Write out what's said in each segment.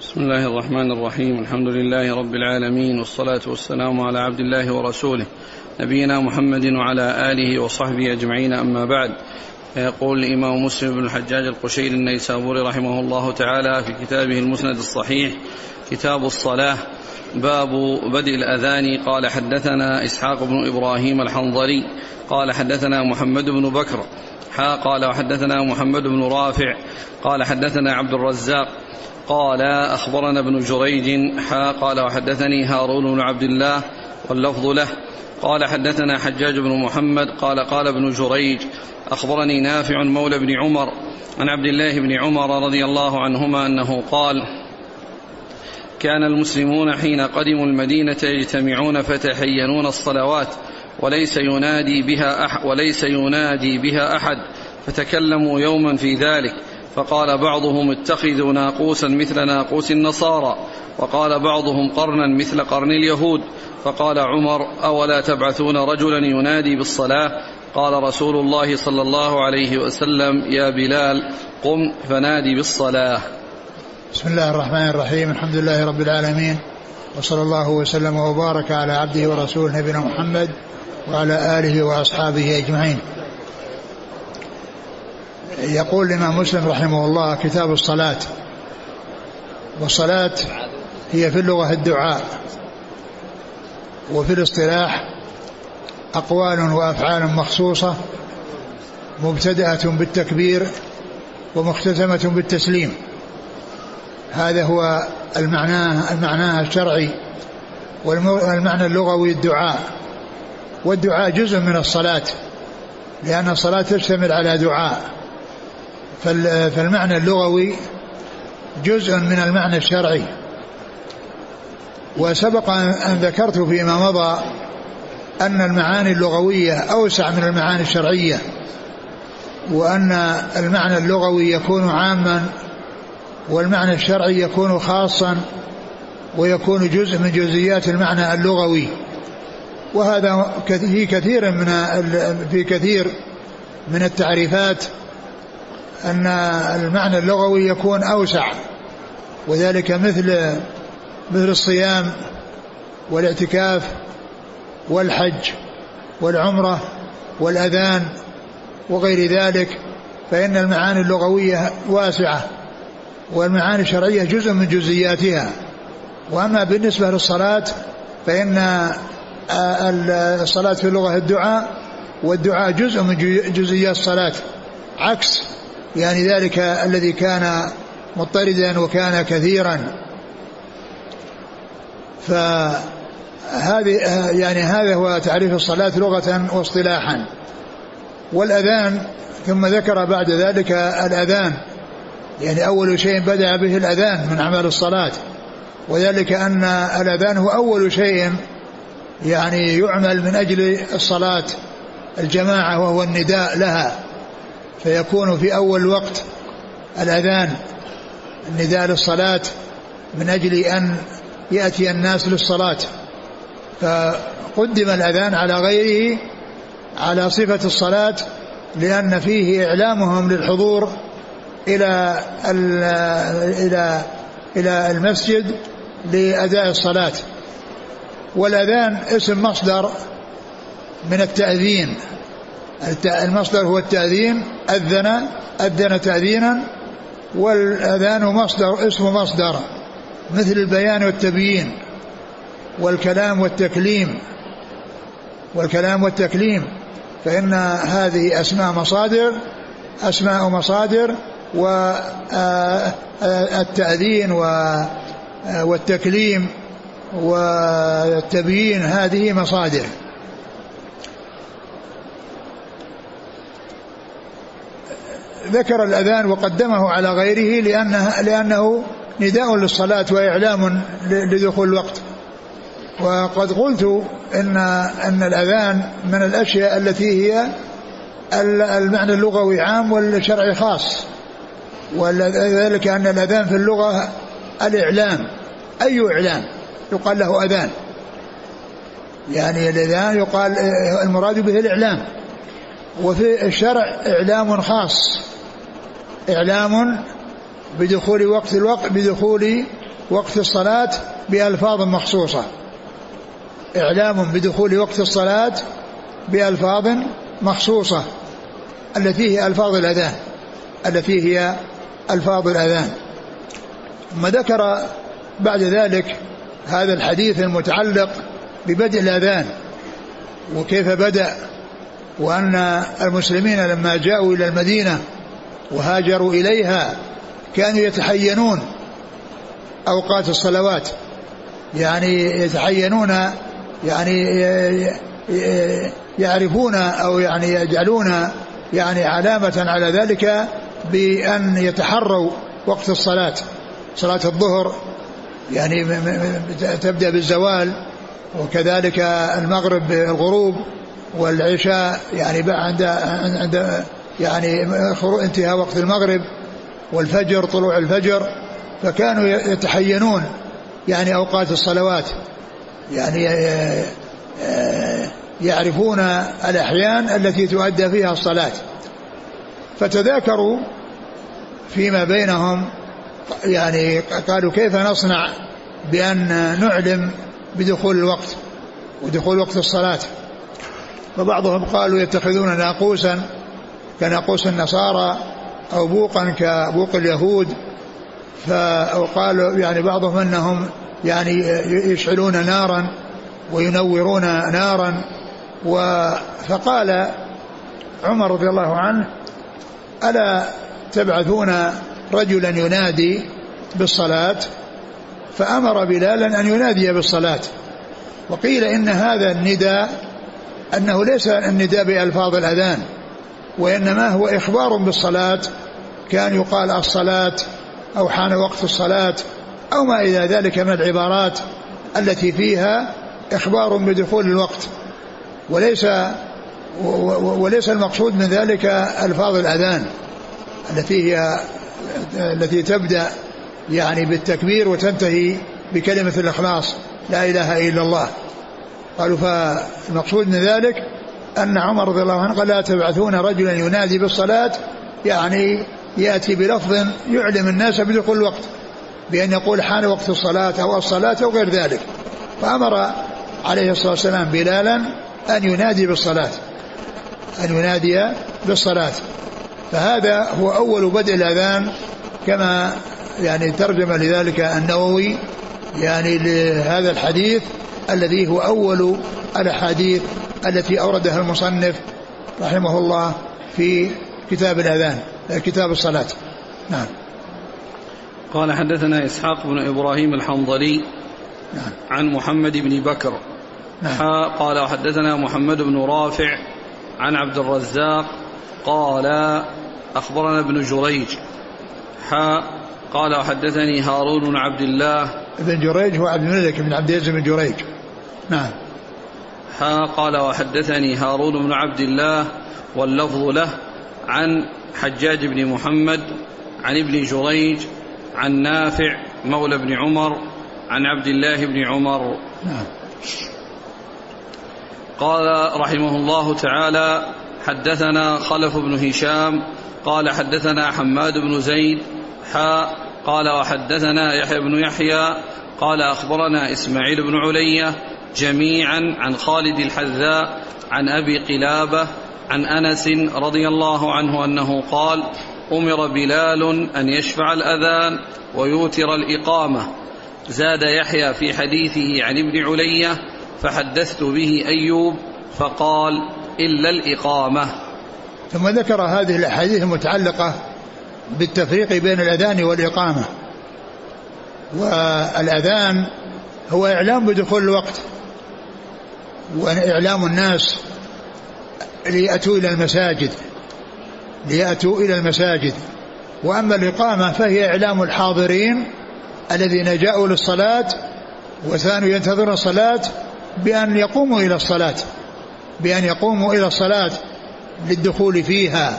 بسم الله الرحمن الرحيم. الحمد لله رب العالمين، والصلاة والسلام على عبد الله ورسوله نبينا محمد وعلى آله وصحبه أجمعين، أما بعد. يقول الإمام مسلم بن الحجاج القشيري النيسابوري رحمه الله تعالى في كتابه المسند الصحيح كتاب الصلاة، باب بدء الأذان. قال حدثنا إسحاق بن إبراهيم الحنظلي قال حدثنا محمد بن بكر قال وحدثنا محمد بن رافع قال حدثنا عبد الرزاق قال أخبرنا ابن جريج قال وحدثني هارون بن عبد الله واللفظ له قال حدثنا حجاج بن محمد قال ابن جريج أخبرني نافع مولى بن عمر عن عبد الله بن عمر رضي الله عنهما أنه قال: كان المسلمون حين قدموا المدينة يجتمعون فتحينون الصلوات وليس ينادي بها أحد، فتكلموا يوما في ذلك، فقال بعضهم: اتخذوا ناقوسا مثل ناقوس النصارى، وقال بعضهم: قرنا مثل قرن اليهود. فقال عمر: أولا تبعثون رجلا ينادي بالصلاة؟ قال رسول الله صلى الله عليه وسلم: يا بلال قم فنادي بالصلاة. بسم الله الرحمن الرحيم. الحمد لله رب العالمين، وصلى الله وسلم وبارك على عبده ورسوله نبينا محمد وعلى آله وأصحابه أجمعين. يقول الإمام مسلم رحمه الله: كتاب الصلاة. والصلاة هي في اللغة الدعاء، وفي الاصطلاح أقوال وأفعال مخصوصة مبتدأة بالتكبير ومختتمة بالتسليم. هذا هو المعنى الشرعي، والمعنى اللغوي الدعاء. والدعاء جزء من الصلاة، لأن الصلاة تشتمل على دعاء، فالمعنى اللغوي جزء من المعنى الشرعي. وسبق أن ذكرت فيما مضى أن المعاني اللغوية أوسع من المعاني الشرعية، وأن المعنى اللغوي يكون عاما والمعنى الشرعي يكون خاصا، ويكون جزء من جزئيات المعنى اللغوي. وهذا في كثير من التعريفات أن المعنى اللغوي يكون أوسع، وذلك مثل الصيام والاعتكاف والحج والعمرة والأذان وغير ذلك، فإن المعاني اللغوية واسعة، والمعاني الشرعية جزء من جزئياتها. وأما بالنسبة للصلاة فإن الصلاة في اللغة الدعاء، والدعاء جزء من جزئيات الصلاة، عكس يعني ذلك الذي كان مضطردا وكان كثيرا. هذا هو تعريف الصلاة لغة واصطلاحا. والأذان، ثم ذكر بعد ذلك الأذان، يعني أول شيء بدأ به الأذان من أعمال الصلاة، وذلك أن الأذان هو أول شيء يعني يعمل من أجل الصلاة الجماعة، وهو النداء لها، فيكون في أول وقت الأذان النداء للصلاة من أجل أن يأتي الناس للصلاة، فقدم الأذان على غيره على صفة الصلاة، لأن فيه إعلامهم للحضور إلى المسجد لأداء الصلاة. والأذان اسم مصدر من التأذين، المصدر هو التأذين، أذن تأذينا، والأذان اسم مصدر مثل البيان والتبيين والكلام والتكليم، فإن هذه أسماء مصادر، والتأذين والتكليم والتبيين هذه مصادر. ذكر الأذان وقدمه على غيره لأنه نداء للصلاة وإعلام لدخول الوقت. وقد قلت أن الأذان من الأشياء التي هي المعنى اللغوي عام والشرعي خاص، وذلك أن الأذان في اللغة الإعلام. أي إعلام يقال له أذان، يعني الأذان يقال المراد به الإعلام. وفي الشرع إعلام خاص، إعلام بدخول وقت الصلاة بألفاظ مخصوصة، إعلام بدخول وقت الصلاة بألفاظ مخصوصة التي هي ألفاظ الأذان. ثم ذكر بعد ذلك هذا الحديث المتعلق ببدء الأذان وكيف بدأ، وأن المسلمين لما جاءوا إلى المدينة وهاجروا إليها كانوا يتحينون أوقات الصلوات، يعني يتحينون، يعني يعرفون أو يعني يجعلون يعني علامة على ذلك بأن يتحروا وقت الصلاة. صلاة الظهر يعني تبدأ بالزوال، وكذلك المغرب بالغروب، والعشاء يعني عند يعني انتهاء وقت المغرب، والفجر طلوع الفجر. فكانوا يتحينون يعني أوقات الصلوات، يعني يعرفون الأحيان التي تؤدى فيها الصلاة. فتذاكروا فيما بينهم، يعني قالوا كيف نصنع بأن نعلم بدخول الوقت ودخول وقت الصلاة. فبعضهم قالوا يتخذون ناقوسا كناقوس النصارى أو بوقا كبوق اليهود، أو قالوا يعني بعضهم أنهم يعني يشعلون نارا وينورون نارا. فقال عمر رضي الله عنه: ألا تبعثون رجلا ينادي بالصلاة؟ فأمر بلالا أن ينادي بالصلاة. وقيل إن هذا النداء أنه ليس النداء بألفاظ الأذان، وإنما هو إخبار بالصلاة، كان يقال الصلاة أو حان وقت الصلاة أو ما إلى ذلك من العبارات التي فيها إخبار بدخول الوقت، وليس المقصود من ذلك ألفاظ الأذان التي تبدأ يعني بالتكبير وتنتهي بكلمة الإخلاص لا إله إلا الله. قالوا فالمقصود من ذلك أن عمر رضي الله عنه قال: لا تبعثون رجلا ينادي بالصلاة، يعني يأتي بلفظ يعلم الناس بدخول الوقت، بأن يقول حان وقت الصلاة أو الصلاة أو غير ذلك. فأمر عليه الصلاة والسلام بلالا أن ينادي بالصلاة. فهذا هو أول بدء الأذان، كما يعني ترجم لذلك النووي يعني لهذا الحديث الذي هو أول الأحاديث التي أوردها المصنف رحمه الله في كتاب الأذان، كتاب الصلاة. نعم. قال: حدثنا إسحاق بن إبراهيم الحنظلي عن محمد بن بكر. قال: وحدثنا محمد بن رافع عن عبد الرزاق قال: أخبرنا ابن جريج. قال: وحدثني هارون بن عبد الله. ابن جريج هو عبد الملك بن عبد العزيز بن جريج. نعم. قال: وحدثني هارون بن عبد الله واللفظ له عن حجاج بن محمد عن ابن جريج عن نافع مولى بن عمر عن عبد الله بن عمر. نعم. قال رحمه الله تعالى: حدثنا خلف بن هشام قال: حدثنا حماد بن زيد قال: وحدثنا يحيى بن يحيى قال: أخبرنا إسماعيل بن علية جميعا عن خالد الحذاء عن أبي قلابة عن أنس رضي الله عنه أنه قال: أمر بلال أن يشفع الأذان ويوتر الإقامة. زاد يحيى في حديثه عن ابن علية: فحدثت به أيوب فقال: إلا الإقامة. ثم ذكر هذه الأحاديث المتعلقة بالتفريق بين الأذان والإقامة. والأذان هو إعلام بدخول الوقت وإعلام الناس ليأتوا إلى المساجد. وأما الإقامة فهي إعلام الحاضرين الذين جاءوا للصلاة وكانوا ينتظرون الصلاة بأن يقوموا إلى الصلاة للدخول فيها.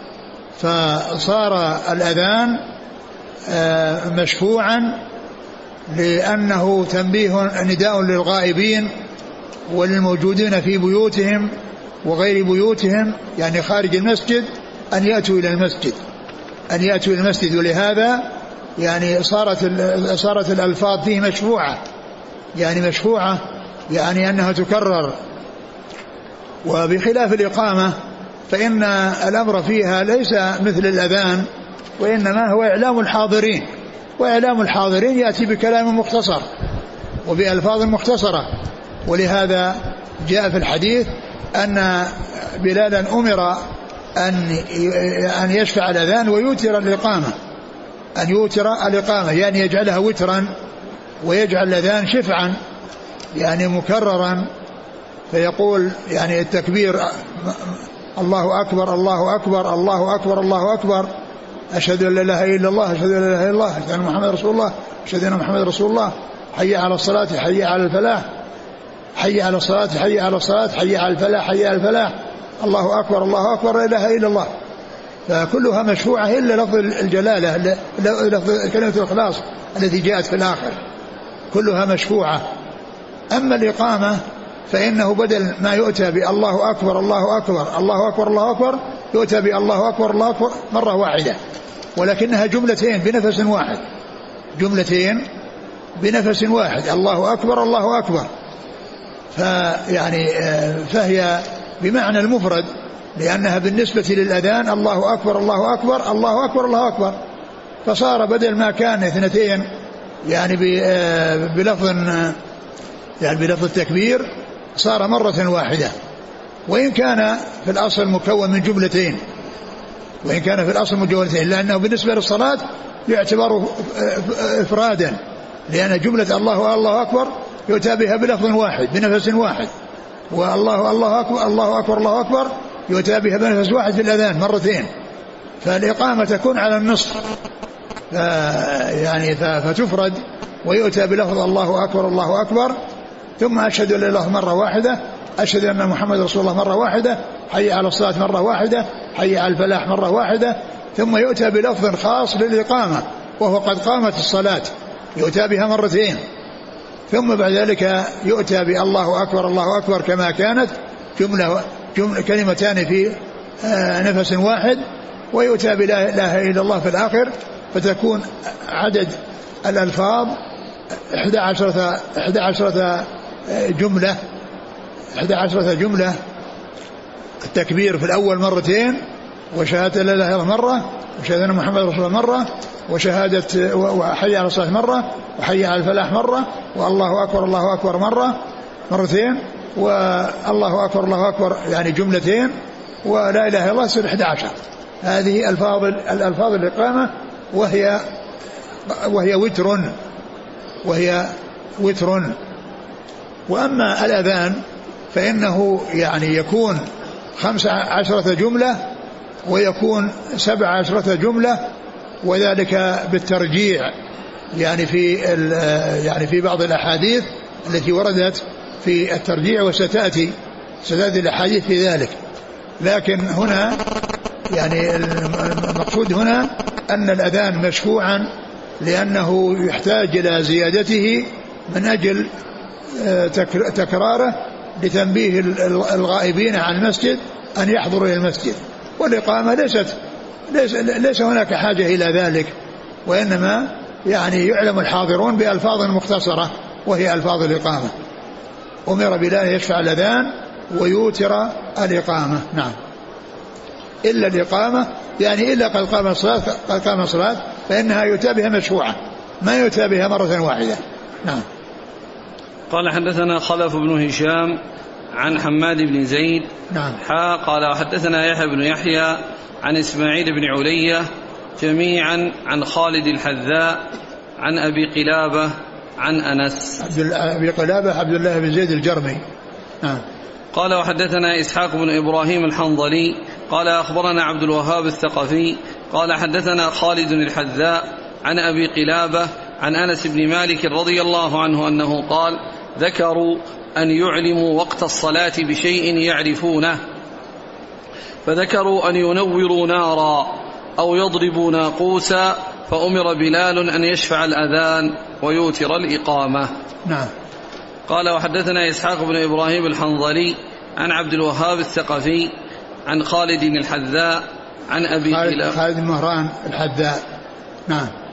فصار الأذان مشفوعا لأنه تنبيه نداء للغائبين وللموجودين في بيوتهم وغير بيوتهم، يعني خارج المسجد، أن يأتوا إلى المسجد. ولهذا يعني صارت الألفاظ فيه مشفوعة، يعني مشفوعة يعني أنها تكرر. وبخلاف الإقامة فإن الأمر فيها ليس مثل الأذان، وإنما هو إعلام الحاضرين، وإعلام الحاضرين يأتي بكلام مختصر وبألفاظ مختصرة. ولهذا جاء في الحديث أن بلالا أمر أن يشفع الأذان ويوتر الإقامة، أن يوتر الإقامة يعني يجعلها وترا، ويجعل الأذان شفعا يعني مكررا، فيقول يعني التكبير الله أكبر الله أكبر الله أكبر الله أكبر، أشهد أن لا إله إلا الله أشهد أن لا إله إلا الله أشهد أن محمد رسول الله أشهد أن محمد رسول الله، حي على الصلاة حي على الفلاح، حي على الصلاة حي على الصلاة حي على الفلاح حي على الفلاح، الله أكبر الله أكبر لا إله إلا الله. فكلها مشروعة إلا لفظ الجلالة، لفظ كلمة الإخلاص التي جاءت في الآخر كلها مشروعة. أما الإقامة فإنه بدل ما يؤتى بالله أكبر الله أكبر الله أكبر الله أكبر يؤتى بالله أكبر الله أكبر مرة واحدة، ولكنها جملتين بنفس واحد، جملتين بنفس واحد، الله أكبر الله أكبر. فهي بمعنى المفرد، لأنها بالنسبة للأذان الله أكبر الله أكبر الله أكبر الله أكبر، فصار بدل ما كان اثنتين يعني بلفظ التكبير صار مرة واحدة، وإن كان في الأصل مكون من جملتين، وإن كان في الأصل مجولتين، لأنه بالنسبة للصلاة يعتبر إفرادا، لأن جملة الله أكبر يؤتى بها بلفظ واحد بنفس واحد، الله أكبر الله أكبر الله أكبر يؤتى بها بنفس واحد في الأذان مرتين. فالإقامة تكون على النصف فتفرد ويؤتى بلفظ الله أكبر الله أكبر، ثم أشهد أن لا إله إلا الله مرة واحدة، أشهد أن محمد رسول الله مرة واحدة، حي على الصلاة مرة واحدة، حي على الفلاح مرة واحدة، ثم يؤتى بلفظ خاص للإقامة وهو قد قامت الصلاة يؤتى بها مرتين، ثم بعد ذلك يؤتى بالله أكبر الله أكبر كما كانت جملة كلمتان في نفس واحد، ويؤتى بلا إله إلا الله في الآخر، فتكون عدد الألفاظ 11 جملة، التكبير في الأول مرتين، وشهادة لا إله إلا الله مرة، وشهادة أن محمد رسول الله مرة، وشهادة وحي على الصلاة مرة، وحي على الفلاح مرة، والله أكبر الله أكبر مرتين، والله أكبر الله أكبر يعني جملتين، ولا إله إلا الله يصير 11. هذه الألفاظ الإقامة وهي وتر. وأما الأذان فإنه يعني يكون 15 جملة ويكون 17 جملة، وذلك بالترجيع يعني في بعض الأحاديث التي وردت في الترجيع، وستأتي الأحاديث في ذلك. لكن هنا يعني المقصود هنا أن الأذان مشفوعا، لأنه يحتاج إلى زيادته من أجل تكراره لتنبيه الغائبين عن المسجد أن يحضروا إلى المسجد. والإقامة ليس هناك حاجة إلى ذلك، وإنما يعني يعلم الحاضرون بألفاظ مختصرة وهي ألفاظ الإقامة. أمر بلال يشفع الأذان ويوتر الإقامة. نعم، إلا الإقامة يعني إلا قد قام الصلاة فإنها يؤتى بها مشروعة، ما يؤتى بها مرة واحدة. نعم. قال حدثنا خلف بن هشام عن حماد بن زيد. نعم. قال وحدثنا يحيى بن يحيى عن إسماعيل بن علية جميعا عن خالد الحذاء عن أبي قلابة عن أنس. أبي قلابة عبد الله بن زيد الجرمي. نعم. قال وحدثنا إسحاق بن إبراهيم الحنظلي قال أخبرنا عبد الوهاب الثقفي قال حدثنا خالد الحذاء عن أبي قلابة عن أنس بن مالك رضي الله عنه أنه قال ذكروا أن يعلموا وقت الصلاة بشيء يعرفونه، فذكروا أن ينوروا نارا أو يضربوا ناقوسا، فأمر بلال أن يشفع الأذان ويوتر الإقامة. نعم. قال وحدثنا إسحاق بن إبراهيم الحنظلي عن عبد الوهاب الثقفي عن خالد الحذاء عن أبي قلابة خالد مهران الحذاء. نعم.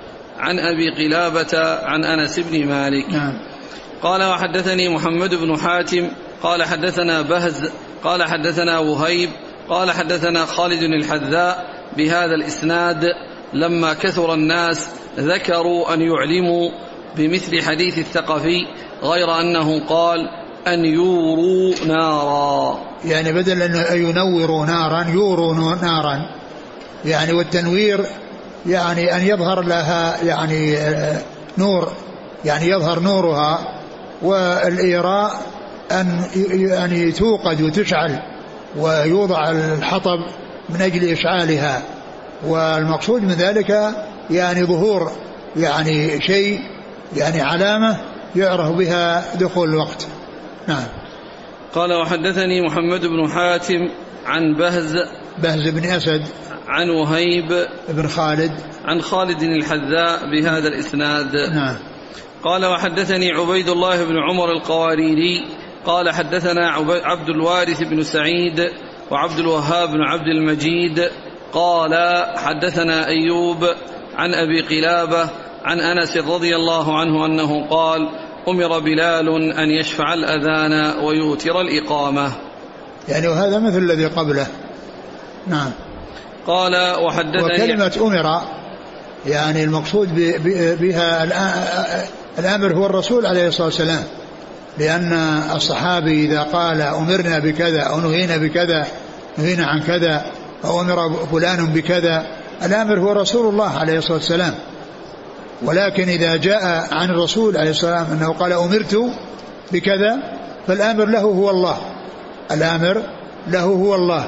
عن أبي قلابة عن أنس بن مالك. قال وحدثني محمد بن حاتم قال حدثنا بهز قال حدثنا وهيب قال حدثنا خالد الحذاء بهذا الإسناد لما كثر الناس ذكروا أن يعلموا بمثل حديث الثقفي غير أنه قال أن يوروا نارا، يعني بدل أن ينوروا نارا يوروا نارا، يعني والتنوير يعني أن يظهر لها يعني نور، يعني يظهر نورها، والإيراء أن يعني توقد وتشعل ويوضع الحطب من أجل إشعالها، والمقصود من ذلك يعني ظهور يعني شيء يعني علامة يعرف بها دخول الوقت. نعم. قال وحدثني محمد بن حاتم عن بهز بن أسد عن وهيب بن خالد عن خالد الحذاء بهذا الإسناد. نعم. قال وحدثني عبيد الله بن عمر القواريري قال حدثنا عبد الوارث بن سعيد وعبد الوهاب بن عبد المجيد قال حدثنا أيوب عن أبي قلابة عن أنس رضي الله عنه أنه قال أمر بلال أن يشفع الأذان ويوتر الإقامة، يعني وهذا مثل الذي قبله. نعم. قال وحدثني وكلمة أمر يعني المقصود بها الآمر هو الرسول عليه الصلاة والسلام، لأن الصحابي إذا قال أمرنا بكذا أو نهينا بكذا نهينا عن كذا أو أمر فلان بكذا، الآمر هو رسول الله عليه الصلاة والسلام. ولكن إذا جاء عن الرسول عليه الصلاة والسلام أنه قال أمرت بكذا فالآمر له هو الله، الآمر له هو الله،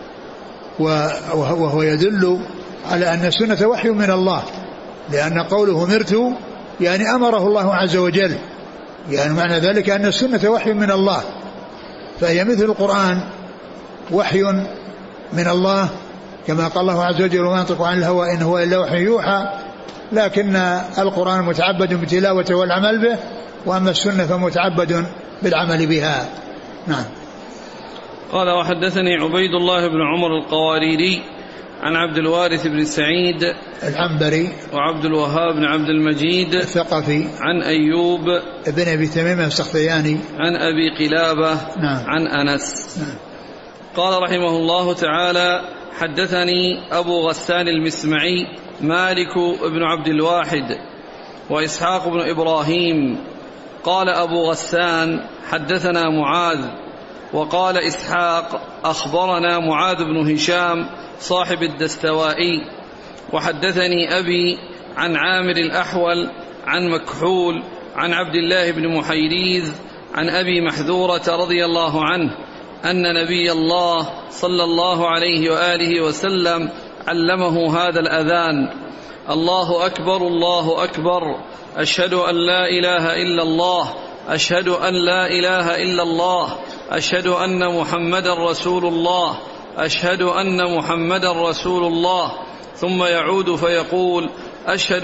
وهو يدل على أن السنة وحي من الله، لأن قوله أمرت يعني أمره الله عز وجل، يعني معنى ذلك أن السنة وحي من الله، فهي مثل القرآن وحي من الله كما قال الله عز وجل وما ينطق عن الهوى إن هو إلا وحي يوحى، لكن القرآن متعبد بتلاوته والعمل به، وأما السنة فمتعبد بالعمل بها. نعم. قال وحدثني عبيد الله بن عمر القواريري عن عبد الوارث بن سعيد العنبري وعبد الوهاب بن عبد المجيد الثقفي عن أيوب ابن أبي تميم السختياني عن أبي قلابة نعم. عن أنس. نعم. قال رحمه الله تعالى حدثني أبو غسان المسمعي مالك بن عبد الواحد وإسحاق بن إبراهيم. قال أبو غسان حدثنا معاذ، وقال إسحاق أخبرنا معاذ بن هشام صاحب الدستوائي، وحدثني أبي عن عامر الأحول عن مكحول عن عبد الله بن محيريز عن أبي محذورة رضي الله عنه أن نبي الله صلى الله عليه وآله وسلم علمه هذا الأذان: الله أكبر الله أكبر، أشهد أن لا إله إلا الله، أشهد أن لا إله إلا الله، أشهد أن محمدا رسول الله، أشهد أن محمدا رسول الله. ثم يعود فيقول: أشهد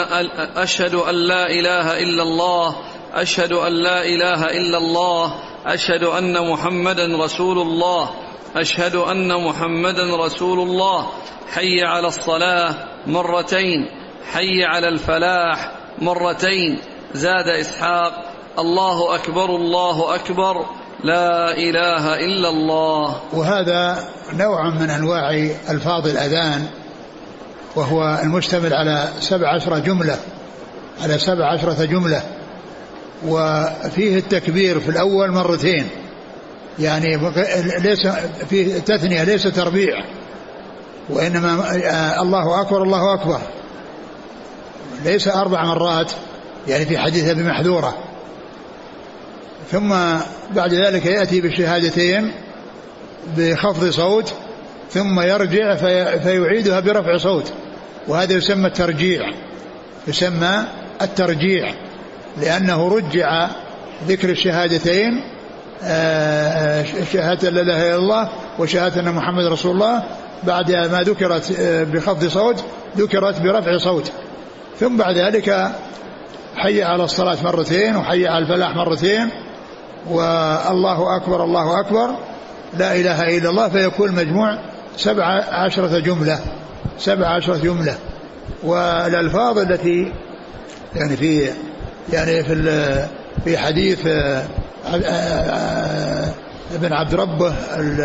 أن لا إله إلا الله، أشهد أن لا إله إلا الله، أشهد أن محمدا رسول الله، أشهد أن محمدا رسول الله. حي على الصلاة مرتين، حي على الفلاح مرتين. زاد إسحاق: الله أكبر الله أكبر، لا إله إلا الله. وهذا نوع من أنواع ألفاظ الأذان، وهو المشتمل على 17 جملة، على 17 جملة، وفيه التكبير في الأول مرتين، يعني ليس فيه تثنية، ليس تربيع، وإنما الله أكبر الله أكبر، ليس 4 مرات يعني في حديث أبي محذورة. ثم بعد ذلك يأتي بالشهادتين بخفض صوت، ثم يرجع فيعيدها برفع صوت، وهذا يسمى الترجيع، يسمى الترجيع، لأنه رجع ذكر الشهادتين، شهادة لا إله إلا الله وشهادة أن محمد رسول الله، بعد ما ذكرت بخفض صوت ذكرت برفع صوت. ثم بعد ذلك حي على الصلاة مرتين، وحي على الفلاح مرتين، والله أكبر الله أكبر، لا إله إلا الله، فيكون مجموع 17 جملة، 17 جملة. والألفاظ التي يعني في حديث ابن عبد ربه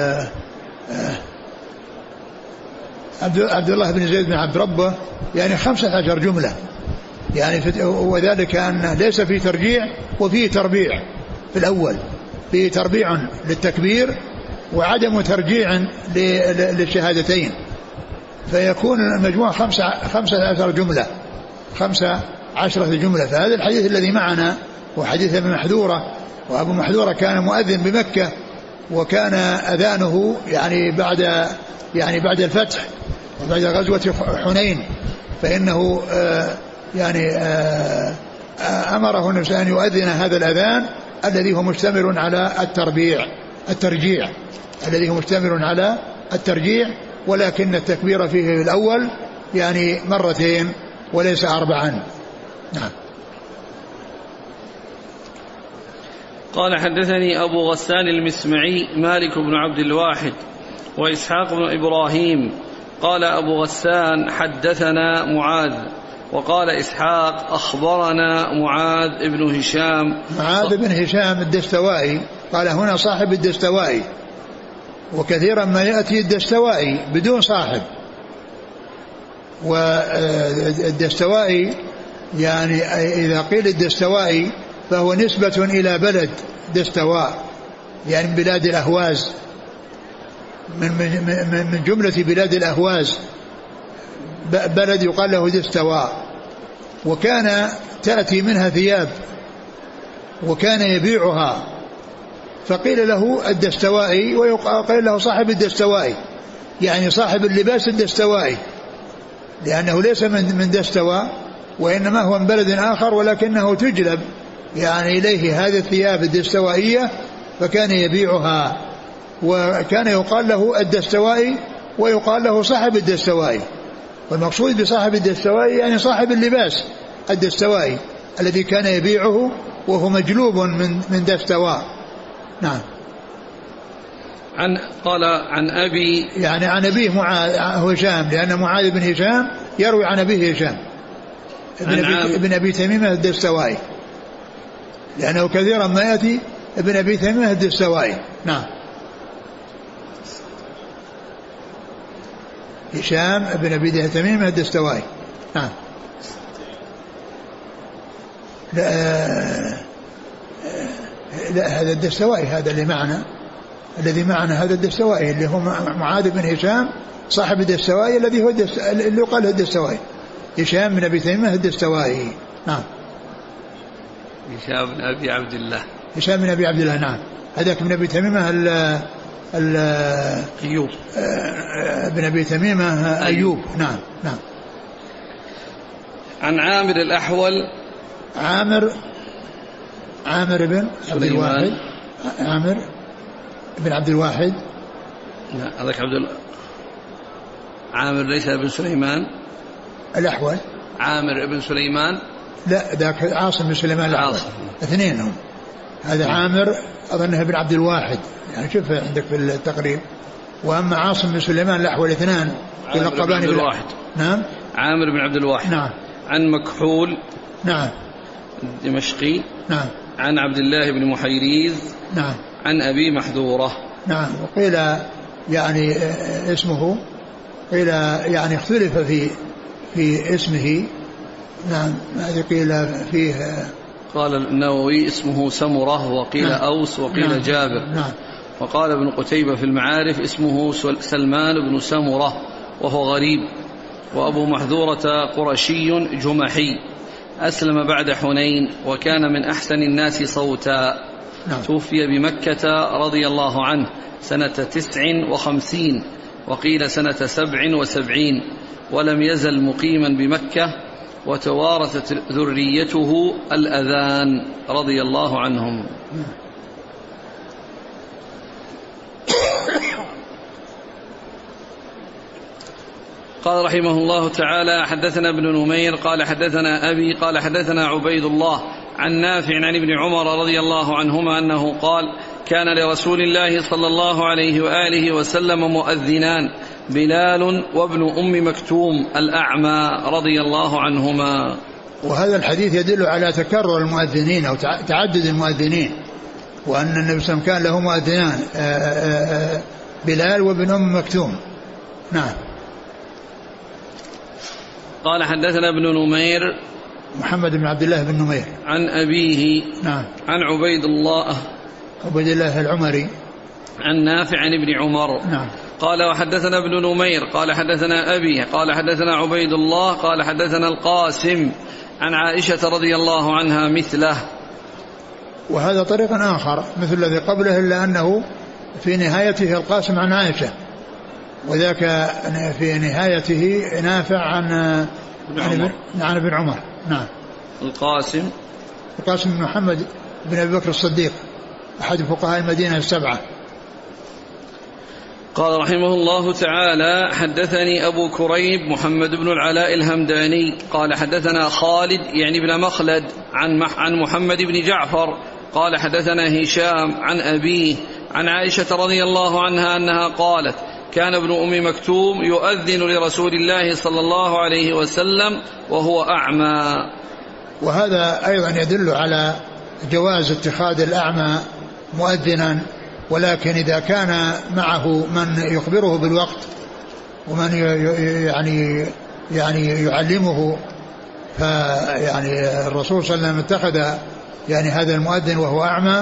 عبد الله بن زيد بن عبد ربه يعني 15 جملة يعني، وذلك أن ليس في ترجيع وفيه تربيع. في الأول فيه تربيع للتكبير وعدم ترجيع للشهادتين، فيكون المجموع 15 جملة 15 جملة. فهذا الحديث الذي معنا هو حديث ابن محذورة، وأبو محذورة كان مؤذن بمكة، وكان أذانه يعني بعد الفتح وبعد غزوة حنين، فإنه أمره النبي أن يؤذن هذا الأذان الذي هو مشتمل على الترجيع الذي هو مشتمل على الترجيع، ولكن التكبير فيه الأول يعني مرتين وليس 4. نعم. قال حدثني أبو غسان المسمعي مالك بن عبد الواحد وإسحاق بن إبراهيم. قال أبو غسان حدثنا معاذ، وقال إسحاق أخبرنا معاذ بن هشام. معاذ بن هشام الدستوائي، قال هنا صاحب الدستوائي، وكثيرا ما يأتي الدستوائي بدون صاحب. والدستوائي يعني إذا قيل الدستوائي فهو نسبة إلى بلد دستواء، يعني من بلاد الأهواز، من جملة بلاد الأهواز بلد يقال له دستواء، وكان تأتي منها ثياب وكان يبيعها، فقيل له الدستوائي وقيل له صاحب الدستوائي، يعني صاحب اللباس الدستوائي، لأنه ليس من دستواء وإنما هو من بلد آخر، ولكنه تجلب يعني إليه هذه الثياب الدستوائية فكان يبيعها، وكان يقال له الدستوائي ويقال له صاحب الدستوائي. والمقصود بصاحب الدستوائي يعني صاحب اللباس الدستوائي الذي كان يبيعه وهو مجلوب من دستواء. نعم. قال عن أبي، يعني عن أبيه هشام، لأن معاذ بن هشام يروي عن أبيه هشام ابن أبي تميمة الدستوائي، لأنه كثيرا ما يأتي ابن أبي تميمة الدستوائي. نعم. هشام ابن أبي تميمة الدستوائي. نعم. لا هذا الدستوائي، هذا الذي معنا هذا الدستوائي اللي هو معاذ بن هشام صاحب الدستوائي الذي هو اللي يقال له الدستوائي، هشام بن أبي تميمة الدستوائي. نعم. هشام بن أبي عبد الله. هشام بن أبي عبد الله. نعم. هذاك بن أبي تميمة أيوب بن أبي تميمة أيوب. نعم. نعم. عن عامر الأحول، عامر بن عبد الواحد، عامر بن عبد الواحد. لا هذاك عامر ليس ابن سليمان الأحول، عامر ابن سليمان، لا ذاك عاصم بن سليمان الأحول، اثنين هم. هذا عامر أظنه ابن عبد الواحد، يعني شوف عندك في التقريب. وأما عاصم بن سليمان الأحول اثنان يلقبان بالواحد. نعم. عامر بن عبد الواحد. نعم. عن مكحول. نعم. دمشقي. نعم. عن عبد الله بن محيريز. نعم. عن أبي محذورة. نعم. وقيل يعني اسمه، قيل يعني اختلف في اسمه. نعم. هذا قيل فيه، قال النووي اسمه سمرة، وقيل نعم. أوس، وقيل نعم. جابر. نعم. وقال ابن قتيبة في المعارف اسمه سلمان بن سمرة وهو غريب. وأبو محذورة قرشي جمحي، أسلم بعد حنين، وكان من أحسن الناس صوتا. نعم. توفي بمكة رضي الله عنه سنة 59، وقيل سنة 77، ولم يزل مقيما بمكة، وتوارثت ذريته الأذان رضي الله عنهم. قال رحمه الله تعالى: حدثنا ابن نمير قال حدثنا أبي قال حدثنا عبيد الله عن نافع عن ابن عمر رضي الله عنهما أنه قال: كان لرسول الله صلى الله عليه وآله وسلم مؤذنان، بلال وابن أم مكتوم الأعمى رضي الله عنهما. وهذا الحديث يدل على تكرر المؤذنين أو تعدد المؤذنين، وأن النبي صلى الله عليه وسلم كان له مؤذنان بلال وابن أم مكتوم. نعم. قال حدثنا ابن نمير محمد بن عبد الله بن نمير عن أبيه نعم عن عبيد الله العمري عن نافع عن ابن عمر نعم. قال وحدثنا ابن نمير قال حدثنا أبي قال حدثنا عبيد الله قال حدثنا القاسم عن عائشة رضي الله عنها مثله. وهذا طريق آخر مثل الذي قبله، إلا أنه في نهايته القاسم عن عائشة، وذاك في نهايته نافع عن ابن عمر. نعم. القاسم بن محمد بن أبي بكر الصديق أحد فقهاء المدينة السبعة. قال رحمه الله تعالى حدثني أبو كريب محمد بن العلاء الهمداني قال حدثنا خالد يعني بن مخلد عن محمد بن جعفر قال حدثنا هشام عن أبيه عن عائشة رضي الله عنها أنها قالت كان ابن أم مكتوم يؤذن لرسول الله صلى الله عليه وسلم وهو أعمى. وهذا أيضا يدل على جواز اتخاذ الأعمى مؤذنا، ولكن إذا كان معه من يخبره بالوقت ومن يعني يعلمه، فيعني الرسول صلى الله عليه وسلم اتخذ يعني هذا المؤذن وهو أعمى،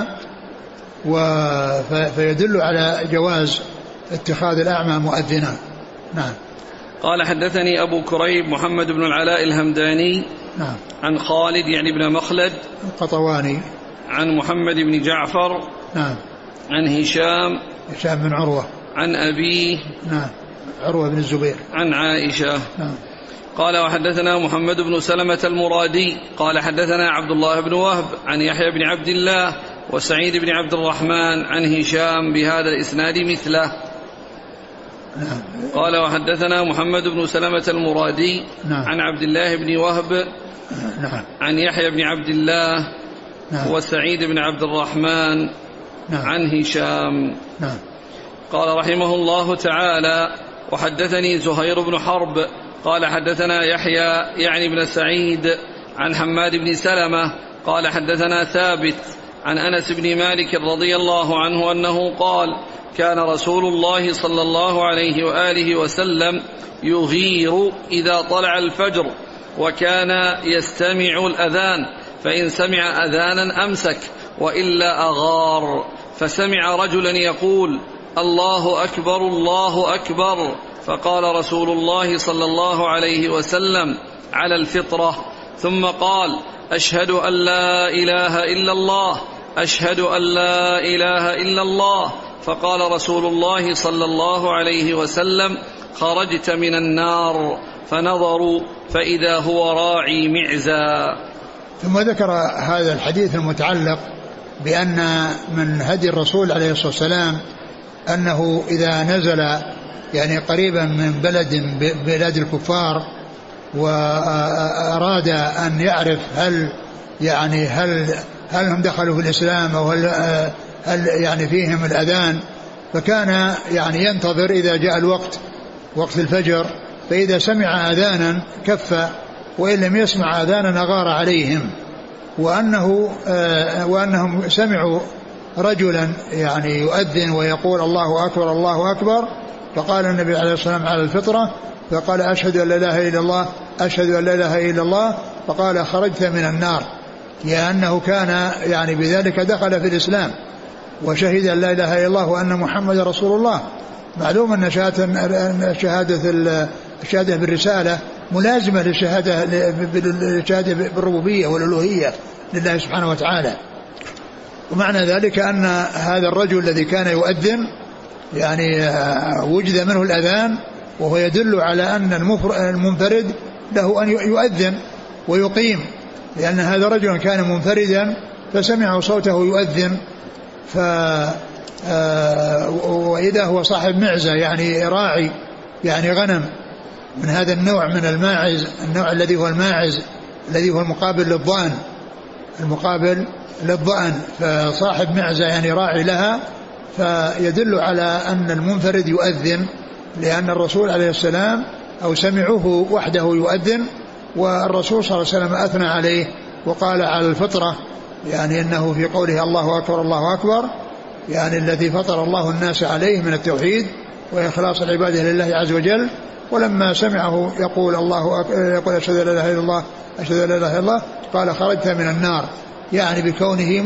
فيدل على جواز اتخاذ الأعمى مؤذنا. نعم. قال حدثني أبو كريب محمد بن العلاء الهمداني نعم. عن خالد يعني بن مخلد القطواني عن محمد بن جعفر نعم. عن هشام بن عروة عن أبيه نعم عروة بن الزبير عن عائشة. نعم. قال وحدثنا محمد بن سلمة المرادي قال حدثنا عبد الله بن وهب عن يحيى بن عبد الله وسعيد بن عبد الرحمن عن هشام بهذا الإسناد مثله. نعم. قال وحدثنا محمد بن سلمة المرادي نعم. عن عبد الله بن وهب نعم. عن يحيى بن عبد الله نعم. وسعيد بن عبد الرحمن نعم. عن هشام. نعم. قال رحمه الله تعالى وحدثني زهير بن حرب قال حدثنا يحيى يعني بن سعيد عن حماد بن سلمة قال حدثنا ثابت عن أنس بن مالك رضي الله عنه أنه قال كان رسول الله صلى الله عليه وآله وسلم يغير إذا طلع الفجر، وكان يستمع الأذان، فإن سمع أذانا أمسك وإلا أغار. فسمع رجلا يقول الله أكبر الله أكبر، فقال رسول الله صلى الله عليه وسلم على الفطرة، ثم قال أشهد أن لا إله إلا الله أشهد أن لا إله إلا الله. فقال رسول الله صلى الله عليه وسلم خرجت من النار، فنظروا فإذا هو راعي معزى. ثم ذكر هذا الحديث المتعلق بأن من هدي الرسول عليه الصلاة والسلام أنه إذا نزل يعني قريبا من بلاد الكفار وأراد أن يعرف هل هم دخلوا في الإسلام أو هل يعني فيهم الأذان، فكان يعني ينتظر إذا جاء الوقت وقت الفجر، فإذا سمع أذانا كف، وإن لم يسمع أذانا أغار عليهم. وأنهم سمعوا رجلا يعني يؤذن ويقول الله أكبر الله أكبر، فقال النبي عليه الصلاة والسلام على الفطرة، فقال أشهد أن لا إله إلا الله أشهد أن لا إله إلا الله، فقال خرجت من النار، لأنه كان يعني بذلك دخل في الإسلام وشهد أن لا إله إلا الله وأن محمد رسول الله. معلوم أن الشهادة بالرسالة ملازمة للشهادة بالربوبية والألوهية لله سبحانه وتعالى. ومعنى ذلك أن هذا الرجل الذي كان يؤذن يعني وجد منه الأذان، وهو يدل على أن المنفرد له أن يؤذن ويقيم، لأن هذا رجل كان منفردا فسمعوا صوته يؤذن، وإذا هو صاحب معزة يعني راعي يعني غنم من هذا النوع من الماعز، النوع الذي هو الماعز الذي هو المقابل للضأن، فصاحب معزة يعني راعي لها، فيدل على أن المنفرد يؤذن لأن الرسول عليه السلام أو سمعوه وحده يؤذن، والرسول صلى الله عليه وسلم أثنى عليه وقال على الفطرة، يعني أنه في قوله الله أكبر الله أكبر يعني الذي فطر الله الناس عليه من التوحيد وإخلاص العبادة لله عز وجل. ولما سمعه يقول يقول أشهد أن لا إله إلا الله أشهد أن لا إله إلا الله قال خرجت من النار، يعني بكونه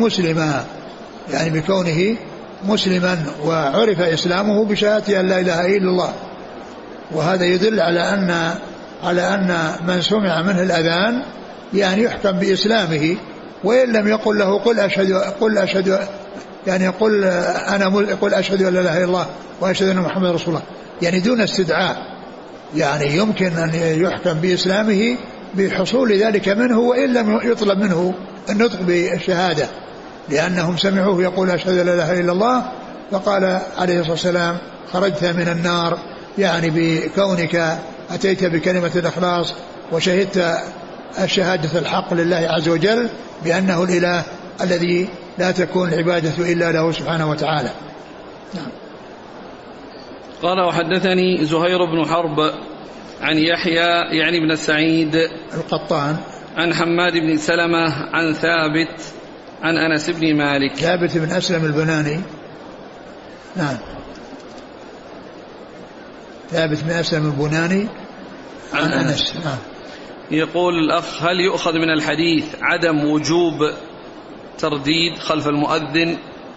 مسلما وعرف إسلامه بشهادة أن لا إله إلا الله. وهذا يدل على أن من سمع منه الأذان يعني يحكم بإسلامه، وإن لم يقل له قل أشهد يعني قل أشهد أن لا إله إلا الله وأشهد أن محمد رسول الله، يعني دون استدعاء، يعني يمكن أن يحكم بإسلامه بحصول ذلك منه وإن لم يطلب منه النطق بالشهادة، لأنهم سمعوه يقول أشهد أن لا إله إلا الله فقال عليه الصلاة والسلام خرجت من النار، يعني بكونك أتيت بكلمة الإخلاص وشهدت الشهادة الحق لله عز وجل بأنه الإله الذي لا تكون العبادة إلا له سبحانه وتعالى. نعم. قال وحدثني زهير بن حرب عن يحيى يعني بن سعيد القطان عن حماد بن سلمة عن ثابت عن أنس بن مالك. ثابت بن أسلم البناني. نعم. ثابت بن أسلم البناني عن أنس. نعم. يقول الأخ هل يؤخذ من الحديث عدم وجوب ترديد خلف المؤذن؟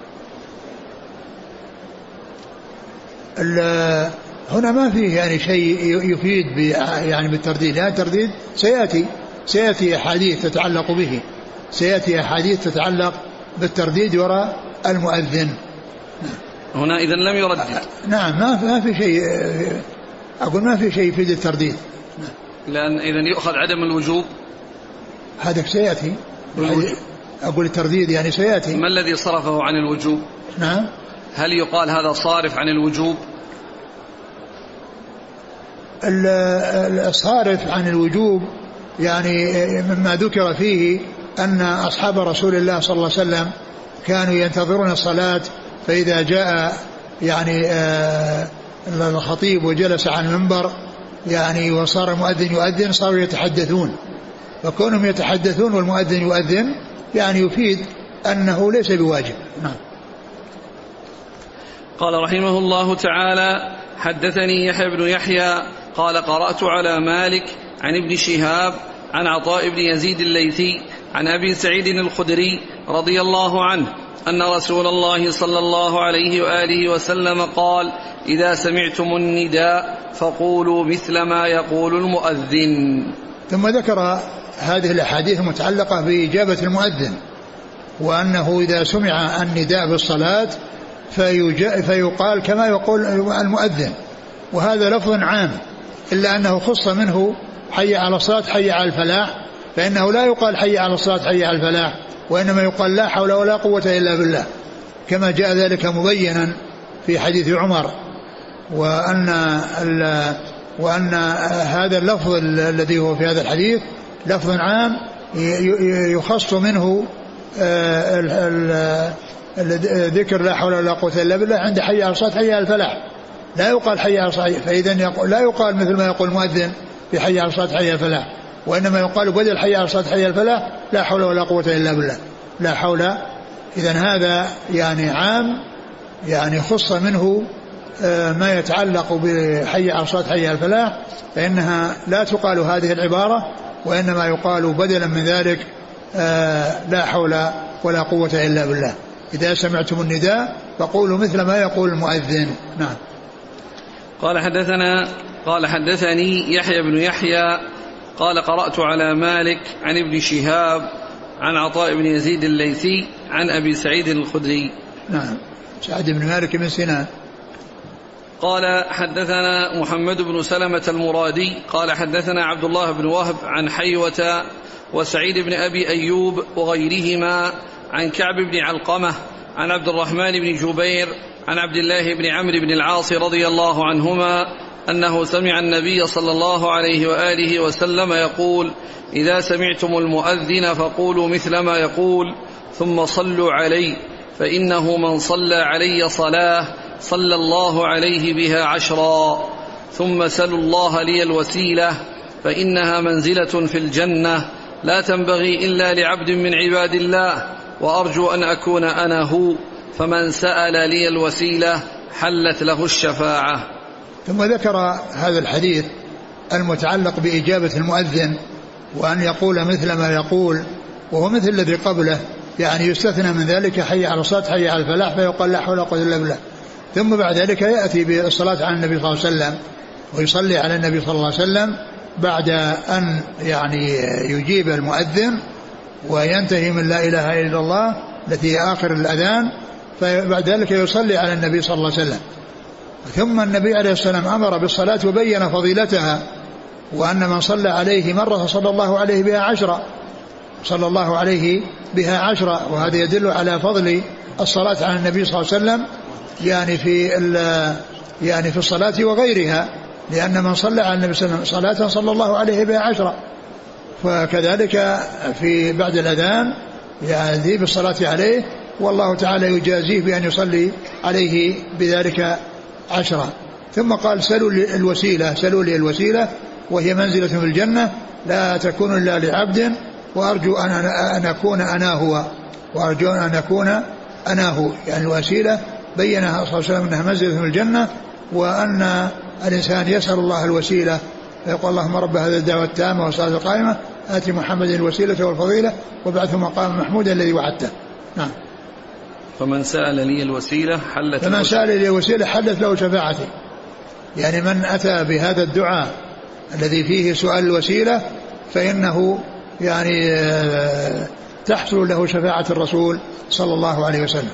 هنا ما فيه يعني شيء يفيد يعني بالترديد، يعني الترديد سيأتي أحاديث تتعلق به، سيأتي أحاديث تتعلق بالترديد وراء المؤذن. هنا إذن لم يردد. نعم ما في شيء، أقول ما في شيء يفيد الترديد. لأن إذن يؤخذ عدم الوجوب، هذا سيأتي. أقول الترديد يعني سيأتي. ما الذي صرفه عن الوجوب؟ نعم. هل يقال هذا صارف عن الوجوب؟ الصارف عن الوجوب يعني مما ذكر فيه أن أصحاب رسول الله صلى الله عليه وسلم كانوا ينتظرون الصلاة، فإذا جاء يعني الخطيب وجلس على المنبر يعني وصار المؤذن يؤذن صاروا يتحدثون، فكونهم يتحدثون والمؤذن يؤذن يعني يفيد أنه ليس بواجب. نعم. قال رحمه الله تعالى حدثني يحيى بن يحيى قال قرأت على مالك عن ابن شهاب عن عطاء بن يزيد الليثي عن أبي سعيد الخدري رضي الله عنه أن رسول الله صلى الله عليه وآله وسلم قال إذا سمعتم النداء فقولوا مثل ما يقول المؤذن. ثم ذكر هذه الأحاديث المتعلقة بإجابة المؤذن، وأنه إذا سمع النداء بالصلاة فيقال كما يقول المؤذن، وهذا لفظ عام إلا أنه خص منه حي على الصلاة حي على الفلاح، فإنه لا يقال حي على الصلاة حي على الفلاح، وإنما يقال لا حول ولا قوة إلا بالله، كما جاء ذلك مبينا في حديث عمر. وأن هذا اللفظ الذي هو في هذا الحديث لفظ عام يخص منه ذكر لا حول ولا قوة إلا بالله عند حي على الصلاة حي على الفلاح، لا يقال حي على الصلاة، فإذا لا يقال مثل ما يقول المؤذن في حي على الصلاة حي على الفلاح، وإنما يقال بدل حي على الصلاة حي على الفلاح لا حول ولا قوة إلا بالله، لا حول. إذن هذا يعني عام، يعني خص منه ما يتعلق بحي على الصلاة حي على الفلاح، فإنها لا تقال هذه العبارة، وإنما يقال بدلا من ذلك لا حول ولا قوة إلا بالله. إذا سمعتم النداء فقولوا مثل ما يقول المؤذن. نعم. قال حدثني يحيى بن يحيى قال قرأت على مالك عن ابن شهاب عن عطاء بن يزيد الليثي عن أبي سعيد الخدري. نعم. سعد بن مالك بن سنان. قال حدثنا محمد بن سلمة المرادي قال حدثنا عبد الله بن وهب عن حيوة وسعيد بن أبي أيوب وغيرهما عن كعب بن علقمة عن عبد الرحمن بن جبير عن عبد الله بن عمرو بن العاص رضي الله عنهما أنه سمع النبي صلى الله عليه وآله وسلم يقول إذا سمعتم المؤذن فقولوا مثل ما يقول ثم صلوا علي فإنه من صلى علي صلاة صلى الله عليه بها 10. ثم سلوا الله لي الوسيلة فإنها منزلة في الجنة لا تنبغي إلا لعبد من عباد الله وأرجو أن أكون أنا هو، فمن سأل لي الوسيلة حلت له الشفاعة. ثم ذكر هذا الحديث المتعلق بإجابة المؤذن وأن يقول مثل ما يقول، وهو مثل الذي قبله، يعني يستثنى من ذلك حي على الصلاة حي على الفلاح، فيقال لا حول ولا قوة إلا بالله. ثم بعد ذلك يأتي بالصلاة على النبي صلى الله عليه وسلم ويصلي على النبي صلى الله عليه وسلم بعد أن يعني يجيب المؤذن وينتهي من لا إله إلا الله التي آخر الأذان، فبعد ذلك يصلي على النبي صلى الله عليه وسلم. ثم النبي عليه الصلاة والسلام أمر بالصلاة وبين فضيلتها، وأن من صلى عليه مرة صلى الله عليه بها 10، صلى الله عليه بها 10، وهذا يدل على فضل الصلاة على النبي صلى الله عليه وسلم يعني في الصلاة وغيرها، لأن من صلى على النبي صلى الله عليه وسلم صلاة صلى الله عليه بها 10. فكذلك في بعد الأذان يعني بالصلاة عليه، والله تعالى يجازيه بأن يصلي عليه بذلك 10. ثم قال سلوا لي الوسيلة وهي منزلة في الجنة لا تكون إلا لعبد وأرجو أن أكون أنا هو، وأرجو أن أكون أنا هو. يعني الوسيلة بينها صلى الله عليه وسلم أنها منزلة في الجنة، وأن الإنسان يسأل الله الوسيلة فيقول اللهم رب هذه الدعوة التامة والصلاة القائمة آتي محمد الوسيلة والفضيلة وابعثه مقام محمود الذي وعدته. نعم. فمن سأل لي الوسيلة حلت له شفاعتي. يعني من أتى بهذا الدعاء الذي فيه سؤال الوسيلة فإنه يعني تحصل له شفاعة الرسول صلى الله عليه وسلم.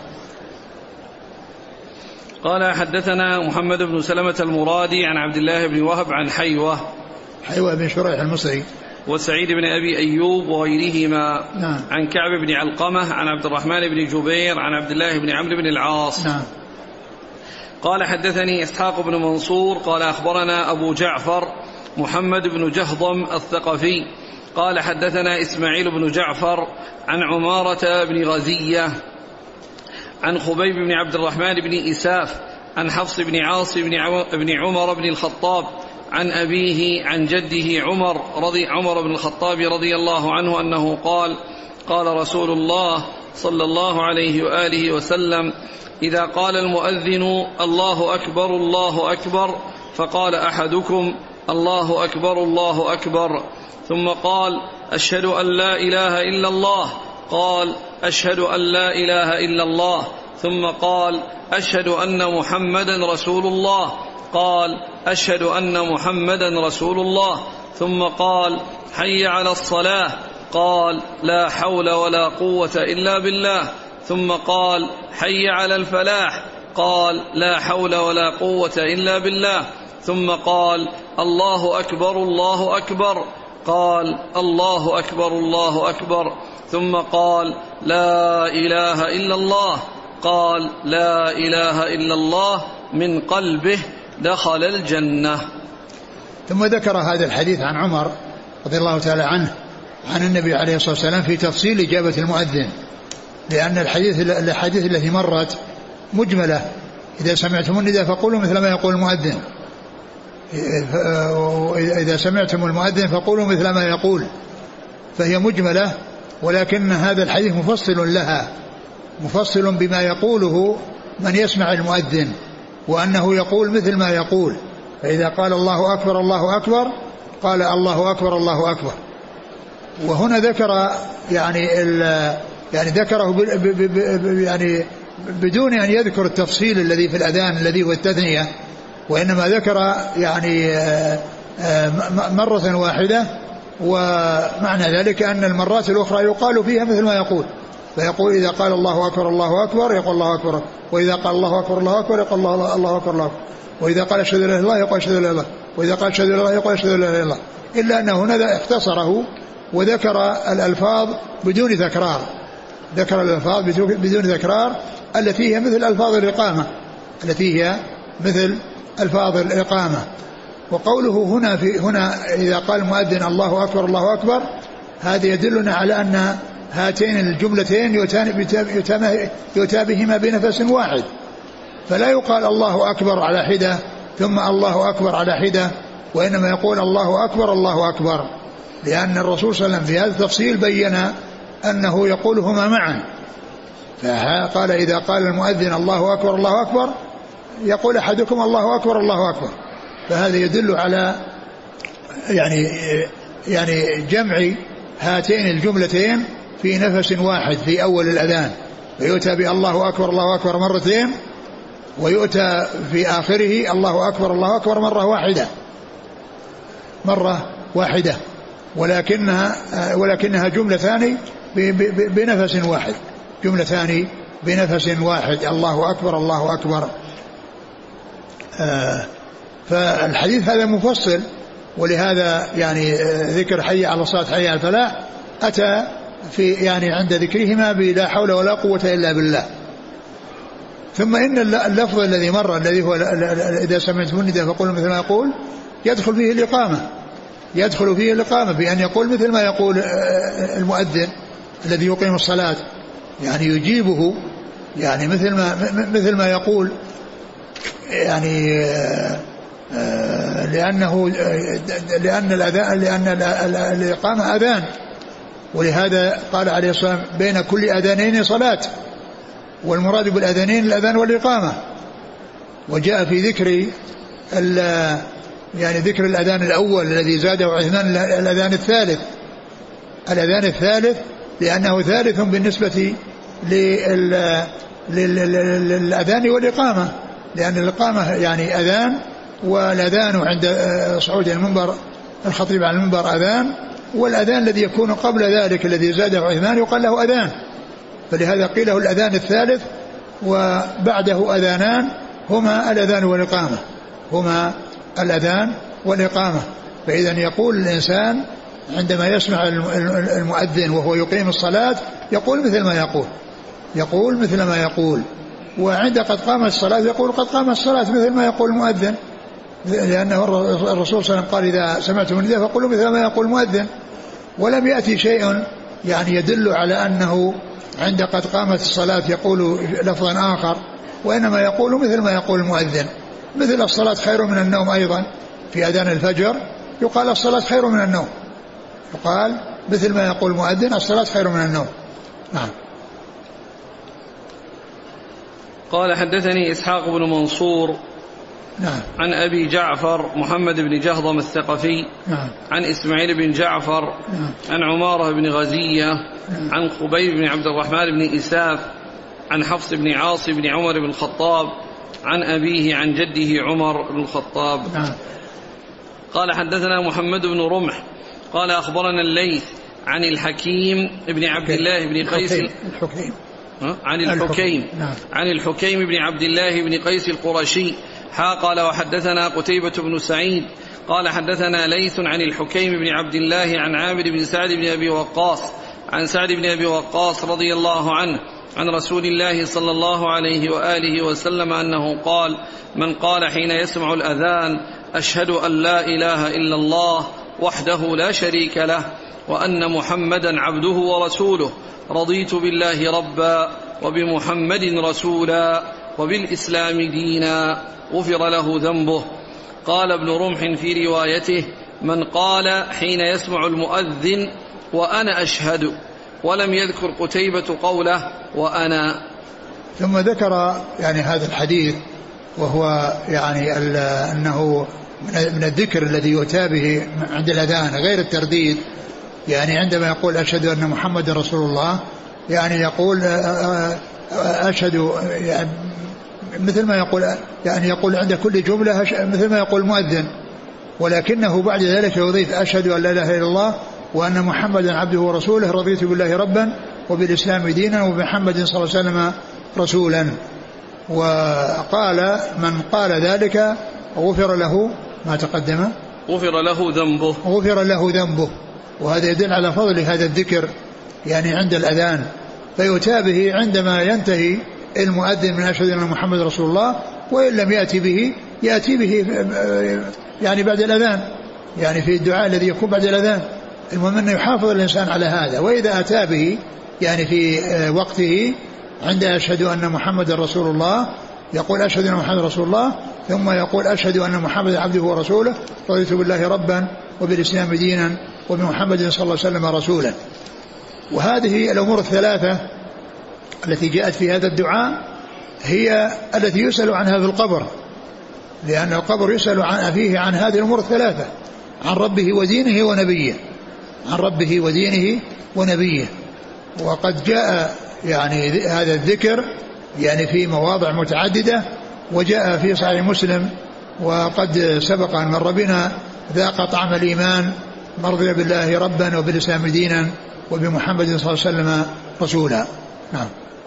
قال حدثنا محمد بن سلمة المرادي عن عبد الله بن وهب عن حيوة بن شريح المصري وسعيد بن أبي أيوب وغيرهما. نعم. عن كعب بن علقمة عن عبد الرحمن بن جبير عن عبد الله بن عمرو بن العاص. نعم. قال حدثني إسحاق بن منصور قال أخبرنا أبو جعفر محمد بن جهضم الثقفي قال حدثنا إسماعيل بن جعفر عن عمارة بن غزية عن خبيب بن عبد الرحمن بن إساف عن حفص بن عاص بن عمر بن الخطاب عن أبيه عن جده عمر بن الخطاب رضي الله عنه أنه قال قال رسول الله صلى الله عليه وآله وسلم إذا قال المؤذن الله أكبر الله أكبر فقال أحدكم الله أكبر الله أكبر ثم قال أشهد أن لا إله إلا الله قال أشهد أن لا إله إلا الله ثم قال أشهد أن محمدا رسول الله قال أشهد أن محمدا رسول الله ثم قال حي على الصلاة قال لا حول ولا قوة إلا بالله ثم قال حي على الفلاح قال لا حول ولا قوة إلا بالله ثم قال الله أكبر الله أكبر قال الله أكبر الله أكبر ثم قال لا إله إلا الله قال لا إله إلا الله من قلبه دخل الجنة. ثم ذكر هذا الحديث عن عمر رضي الله تعالى عنه عن النبي عليه الصلاة والسلام في تفصيل إجابة المؤذن، لأن الحديث التي مرت مجملة إذا سمعتم النداء فقولوا مثل ما يقول المؤذن، إذا سمعتم المؤذن فقولوا مثل ما يقول، فهي مجملة، ولكن هذا الحديث مفصل لها، مفصل بما يقوله من يسمع المؤذن، وأنه يقول مثل ما يقول. فإذا قال الله أكبر الله أكبر قال الله أكبر الله أكبر. وهنا ذكر يعني ذكره يعني بدون أن يذكر التفصيل الذي في الأذان الذي هو التثنية، وإنما ذكر يعني مرة واحدة، ومعنى ذلك أن المرات الأخرى يقال فيها مثل ما يقول، فيقول إذا قال الله أكبر الله أكبر يقول الله أكبر، وإذا قال الله أكبر الله أكبر يقول الله أكبر الله أكبر، وإذا قال أشهد أن لا إله إلا الله يقول أشهد أن لا إله إلا الله، وإذا قال أشهد أن لا إله إلا الله يقول أشهد أن لا إله إلا الله. إلا أنه هنا اختصره وذكر الألفاظ بدون تكرار، ذكر الألفاظ بدون تكرار التي هي مثل ألفاظ الإقامة، التي هي مثل ألفاظ الإقامة. وقوله هنا إذا قال المؤذن الله أكبر الله أكبر، هذا يدلنا على أن هاتين الجملتين يؤتى بهما بنفس واحد، فلا يقال الله أكبر على حدة ثم الله أكبر على حدة، وإنما يقول الله أكبر الله أكبر، لأن الرسول صلى الله عليه وسلم في هذا التفصيل بين أنه يقولهما معا. فقال إذا قال المؤذن الله أكبر الله أكبر يقول أحدكم الله أكبر الله أكبر. فهذا يدل على يعني جمع هاتين الجملتين في نفس واحد في أول الأذان، ويؤتى بالله أكبر الله أكبر مرتين، ويؤتى في آخره الله أكبر الله أكبر مرة واحدة، ولكنها جملتان بنفس واحد، جملتان بنفس واحد، الله أكبر الله أكبر. فالحديث هذا مفصل، ولهذا يعني ذكر حي على الصلاة حي على الفلاح أتى في يعني عند ذكرهما بلا حول ولا قوة إلا بالله. ثم إن اللفظ الذي مر الذي هو إذا سمعتم النداء فقولوا مثل ما يقول يدخل فيه الإقامة بأن يقول مثل ما يقول المؤذن الذي يقيم الصلاة، يعني يجيبه يعني مثل ما يقول، يعني لأن الإقامة أذان، ولهذا قال عليه الصلاة والسلام بين كل أذانين صلاة، والمراد بالأذانين الأذان والإقامة. وجاء في ذكر يعني ذكر الأذان الأول الذي زاده عثمان الأذان الثالث لأنه ثالث بالنسبة للأذان والإقامة، لأن الإقامة يعني أذان، والأذان عند صعود المنبر الخطيب على المنبر أذان، والأذان الذي يكون قبل ذلك الذي زاده عثمان يقال له أذان، فلهذا قيل له الأذان الثالث، وبعده أذانان هما الأذان والإقامة. فإذا يقول الإنسان عندما يسمع المؤذن وهو يقيم الصلاة يقول مثل ما يقول، وعند قد قامت الصلاة يقول قد قامت الصلاة مثل ما يقول المؤذن، لأنه الرسول صلى الله عليه وسلم قال إذا سمعتم النداء فقولوا مثل ما يقول المؤذن. ولم يأتي شيء يعني يدل على أنه عند قد قامت الصلاة يقول لفظا آخر، وإنما يقول مثل ما يقول المؤذن. مثل الصلاة خير من النوم أيضا في أذان الفجر يقال الصلاة خير من النوم، يقال مثل ما يقول المؤذن الصلاة خير من النوم. نعم. قال حدثني إسحاق بن منصور نعم. عن أبي جعفر محمد بن جهضم الثقفي نعم. عن إسماعيل بن جعفر نعم. عن عمارة بن غزية نعم. عن خبيب بن عبد الرحمن بن إساف عن حفص بن عاص بن عمر بن الخطاب عن أبيه عن جده عمر بن الخطاب. نعم. قال حدثنا محمد بن رمح قال أخبرنا الليث عن الحكيم بن عبد الله بن قيس عن الحكيم بن عبد الله بن قيس القرشي قال وحدثنا قتيبة بن سعيد قال حدثنا ليث عن الحكيم بن عبد الله عن عامر بن سعد بن أبي وقاص عن سعد بن أبي وقاص رضي الله عنه عن رسول الله صلى الله عليه وآله وسلم أنه قال من قال حين يسمع الأذان أشهد أن لا إله إلا الله وحده لا شريك له وأن محمدا عبده ورسوله رضيت بالله ربا وبمحمد رسولا وبالإسلام دينا غفر له ذنبه. قال ابن رمح في روايته من قال حين يسمع المؤذن وأنا أشهد، ولم يذكر قتيبة قوله وأنا. ثم ذكر يعني هذا الحديث وهو يعني أنه من الذكر الذي يؤتى به عند الأذان غير الترديد، يعني عندما يقول أشهد أن محمد رسول الله يعني يقول أشهد يعني مثل ما يقول يعني يقول عند كل جملة مثل ما يقول المؤذن، ولكنه بعد ذلك يضيف أشهد أن لا إله إلا الله وأن محمدا عبده ورسوله رضيت بالله ربا وبالإسلام دينا وبمحمد صلى الله عليه وسلم رسولا. وقال من قال ذلك غفر له ما تقدم غفر له ذنبه. وهذا يدل على فضل هذا الذكر يعني عند الأذان، فيؤتى به عندما ينتهي المؤذن من أشهد أن محمد رسول الله، وإن لم يأتي به يعني بعد الأذان، يعني في الدعاء الذي يكون بعد الأذان. المهم أن يحافظ الإنسان على هذا، وإذا أتى به يعني في وقته عند أشهد أن محمد رسول الله يقول أشهد أن محمد رسول الله، ثم يقول أشهد أن محمدا عبده ورسوله رضيت بالله ربا وبالإسلام دينا وبمحمد صلى الله عليه وسلم رسولا. وهذه الأمور الثلاثة التي جاءت في هذا الدعاء هي التي يسأل عنها في القبر، لأن القبر يسأل فيه عن هذه الأمور الثلاثة: عن ربه ودينه ونبيه، عن ربه ودينه ونبيه. وقد جاء يعني هذا الذكر يعني في مواضع متعددة، وجاء في صحيح مسلم: وقد سبق أن مر بنا ذاق طعم الإيمان من رضي بالله ربا وبالإسلام دينا وبمحمد صلى الله عليه وسلم رسولا. نعم.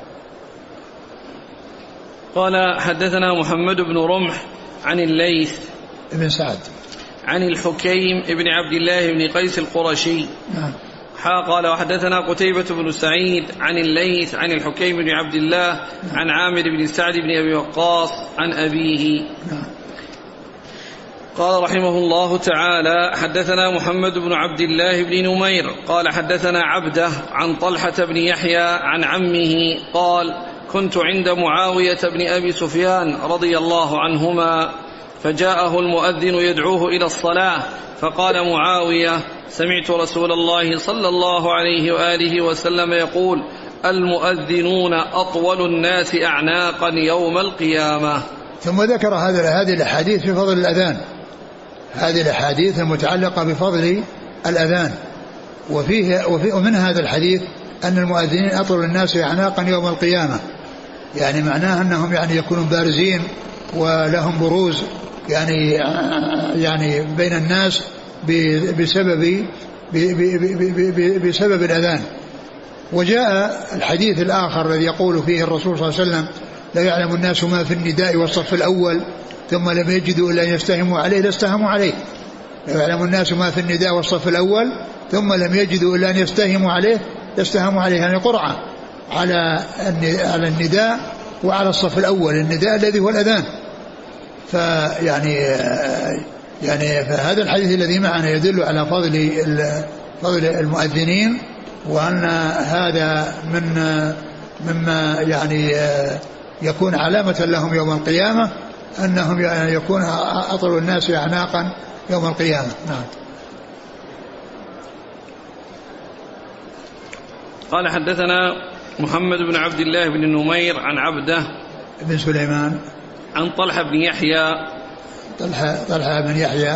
قال حدثنا محمد بن رمح عن الليث بن سعد عن الحكيم بن عبد الله بن قيس القرشي. نعم. قال وحدثنا قتيبة بن سعيد عن الليث عن الحكيم بن عبد الله عن عامر بن سعد بن أبي وقاص عن أبيه. نعم. قال رحمه الله تعالى حدثنا محمد بن عبد الله بن نمير قال حدثنا عبده عن طلحة بن يحيى عن عمه قال كنت عند معاوية بن أبي سفيان رضي الله عنهما فجاءه المؤذن يدعوه إلى الصلاة فقال معاوية سمعت رسول الله صلى الله عليه وآله وسلم يقول المؤذنون أطول الناس أعناقا يوم القيامة. ثم ذكر هذه الأحاديث في فضل الأذان، هذه الأحاديث المتعلقة بفضل الأذان. ومن هذا الحديث أن المؤذنين أطول الناس أعناقا يوم القيامة، يعني معناه أنهم يعني يكونون بارزين ولهم بروز يعني بين الناس بسبب الأذان. وجاء الحديث الآخر الذي يقول فيه الرسول صلى الله عليه وسلم لا يعلم الناس ما في النداء والصف الأول ثم لم يجدوا إلا أن يستهموا عليه لاستهموا عليه. لا يعلم الناس ما في النداء والصف الأول ثم لم يجدوا إلا أن يستهموا عليه لاستهموا عليه، يعني قرعة على النداء وعلى الصف الأول، النداء الذي هو الأذان. فهذا الحديث الذي معنا يدل على فضل المؤذنين، وأن هذا مما يعني يكون علامة لهم يوم القيامة أنهم يعني يكون أطول الناس أعناقا يوم القيامة. نعم. قال حدثنا محمد بن عبد الله بن نمير عن عبده بن سليمان عن طلحة بن يحيى طلحة بن يحيى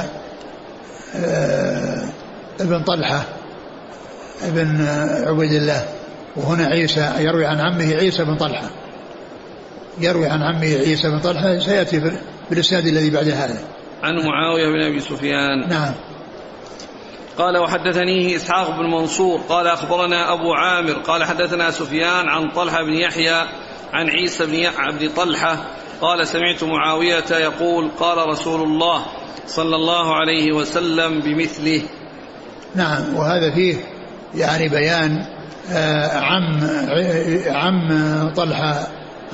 ابن طلحة ابن عبيد الله، وهنا عيسى يروي عن عمه عيسى بن طلحة، يروي عن عمه عيسى بن طلحة سيأتي في الإسناد الذي بعد هذا. عن معاوية بن أبي سفيان. نعم. قال وحدثنيه إسحاق بن منصور قال أخبرنا أبو عامر قال حدثنا سفيان عن طلحة بن يحيى عن عيسى بن عبد طلحة قال سمعت معاوية يقول قال رسول الله صلى الله عليه وسلم بمثله. نعم. وهذا فيه يعني بيان عم طلحة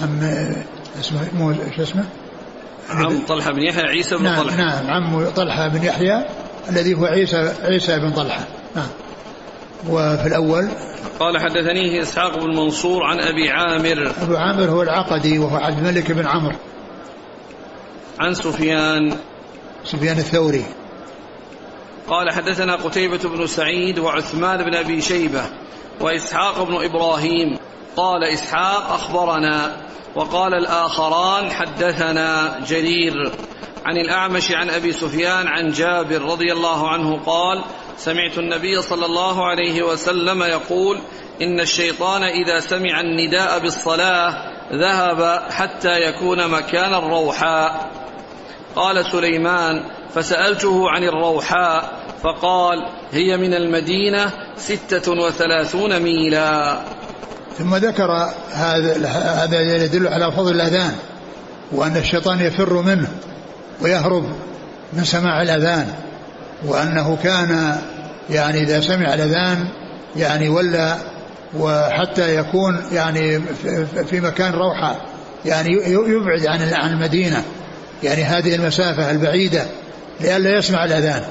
اسمه عم طلحة بن يحيى عيسى بن طلحة. نعم. عم طلحة بن يحيى الذي هو عيسى بن طلحة. نعم. وفي الأول قال حدثنيه إسحاق بن منصور عن أبي عامر. أبو عامر هو العقدي وهو عبد الملك بن عمرو. عن سفيان الثوري. قال حدثنا قتيبة بن سعيد وعثمان بن أبي شيبة وإسحاق بن إبراهيم. قال إسحاق أخبرنا وقال الآخران حدثنا جرير عن الأعمش عن أبي سفيان عن جابر رضي الله عنه قال سمعت النبي صلى الله عليه وسلم يقول إن الشيطان إذا سمع النداء بالصلاة ذهب حتى يكون مكان الروحاء. قال سليمان فسألته عن الروحاء فقال هي من المدينة 36 ميلا. ثم ذكر هذا يدل على فضل الأذان، وأن الشيطان يفر منه ويهرب من سماع الأذان، وأنه كان يعني إذا سمع الأذان يعني ولا وحتى يكون يعني في مكان روحة يعني يبعد عن المدينة، يعني هذه المسافة البعيدة لئلا يسمع الأذان.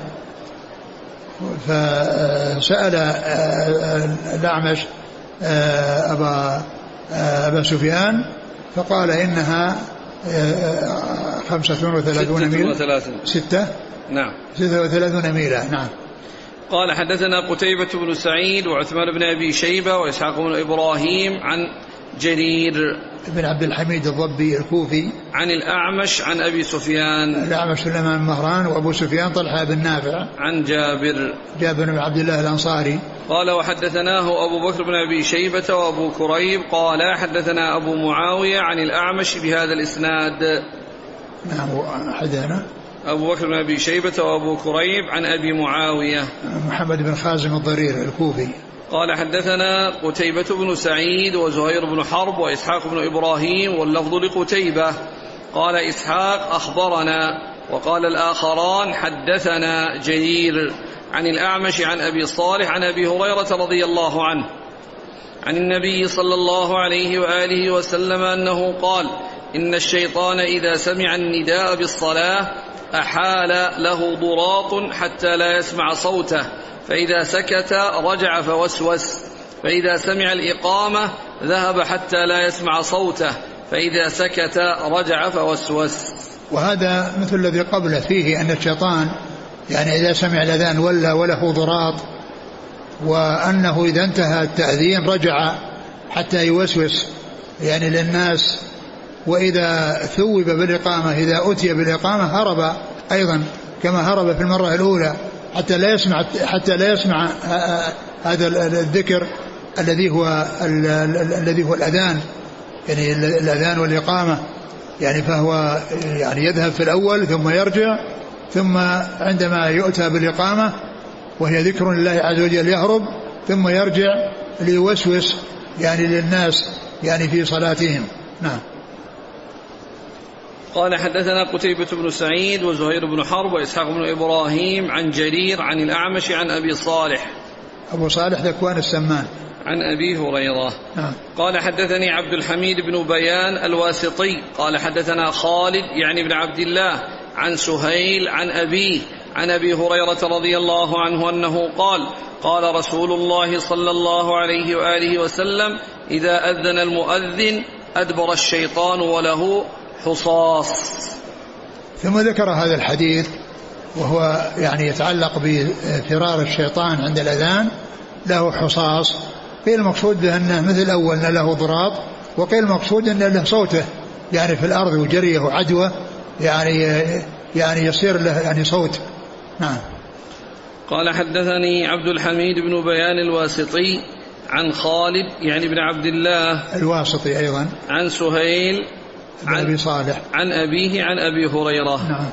فسأل الأعمش أبا سفيان فقال إنها 35 ميلا 36 ميلا. نعم. قال حدثنا قتيبة بن سعيد وعثمان بن أبي شيبة وإسحاق بن إبراهيم عن جرير بن عبد الحميد الضبي الكوفي عن الأعمش عن أبي سفيان. الأعمش سليمان بن مهران وأبو سفيان طلحة بن نافع عن جابر بن عبد الله الأنصاري. قال وحدثناه أبو بكر بن أبي شيبة وأبو كريب قال حدثنا أبو معاوية عن الأعمش بهذا الإسناد. نعم. حدثنا أبو بكر بن أبي شيبة وأبو كريب عن أبي معاوية محمد بن خازم الضرير الكوفي. قال حدثنا قتيبة بن سعيد وزهير بن حرب وإسحاق بن إبراهيم واللفظ لقتيبة. قال إسحاق أخبرنا وقال الآخران حدثنا جرير عن الأعمش عن أبي صالح عن أبي هريرة رضي الله عنه عن النبي صلى الله عليه وآله وسلم أنه قال إن الشيطان إذا سمع النداء بالصلاة أحال له ضراط حتى لا يسمع صوته، فإذا سكت رجع فوسوس، فإذا سمع الإقامة ذهب حتى لا يسمع صوته، فإذا سكت رجع فوسوس. وهذا مثل الذي قبله فيه أن الشيطان يعني إذا سمع الأذان وله ضراط، وأنه إذا انتهى التأذين رجع حتى يوسوس يعني للناس، وإذا ثوب بالإقامة إذا أتي بالإقامة هرب أيضا كما هرب في المرة الأولى حتى لا يسمع هذا الذكر الذي هو الأذان، يعني الأذان والإقامة، يعني فهو يعني يذهب في الأول ثم يرجع، ثم عندما يؤتى بالإقامة وهي ذكر لله عز وجل يهرب، ثم يرجع ليوسوس يعني للناس يعني في صلاتهم. نعم. قال حدثنا قتيبة بن سعيد وزهير بن حرب وإسحاق بن إبراهيم عن جرير عن الأعمش عن أبي صالح. أبو صالح ذكوان السمان عن أبي هريرة. نعم. قال حدثني عبد الحميد بن بيان الواسطي قال حدثنا خالد يعني بن عبد الله عن سهيل عن أبيه عن أبي هريرة رضي الله عنه أنه قال قال رسول الله صلى الله عليه وآله وسلم إذا أذن المؤذن أدبر الشيطان وله حصاص. ثم ذكر هذا الحديث وهو يعني يتعلق بفرار الشيطان عند الأذان، له حصاص، قيل المقصود بأنه مثل الأول أن له ضراط، وقيل المقصود أن له صوته يعني في الأرض وجريه وعدوه يعني يصير له يعني صوت. نعم. قال حدثني عبد الحميد بن بيان الواسطي عن خالد يعني بن عبد الله الواسطي أيضا عن سهيل عن أبي صالح عن أبيه عن أبي هريرة. نعم.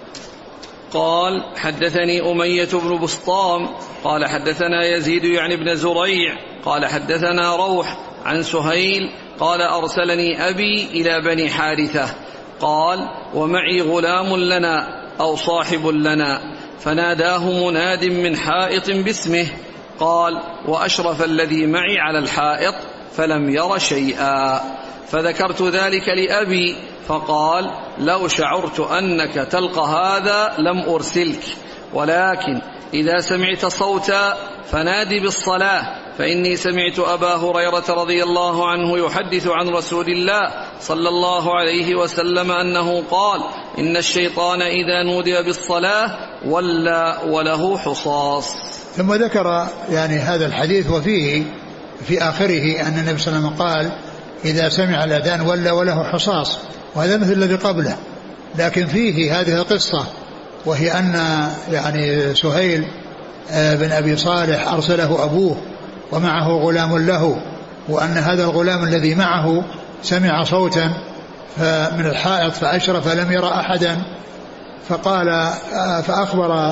قال حدثني أمية بن بسطام قال حدثنا يزيد يعني بن زريع قال حدثنا روح عن سهيل قال أرسلني أبي إلى بني حارثة قال ومعي غلام لنا أو صاحب لنا، فناداه مناد من حائط باسمه، قال وأشرف الذي معي على الحائط فلم ير شيئا، فذكرت ذلك لأبي فقال لو شعرت أنك تلقى هذا لم أرسلك، ولكن إذا سمعت صوتا فنادي بالصلاة، فإني سمعت أبا هريرة رضي الله عنه يحدث عن رسول الله صلى الله عليه وسلم أنه قال إن الشيطان إذا نودي بالصلاة ولى وله حصاص. ثم ذكر يعني هذا الحديث وفيه في آخره أن النبي صلى الله عليه وسلم قال إذا سمع الأذان ولى وله حصاص، وهذا مثل الذي قبله، لكن فيه هذه القصة وهي أن يعني سهيل بن أبي صالح أرسله أبوه ومعه غلام له، وأن هذا الغلام الذي معه سمع صوتا من الحائط فأشرف فلم يرى أحدا، فقال فأخبر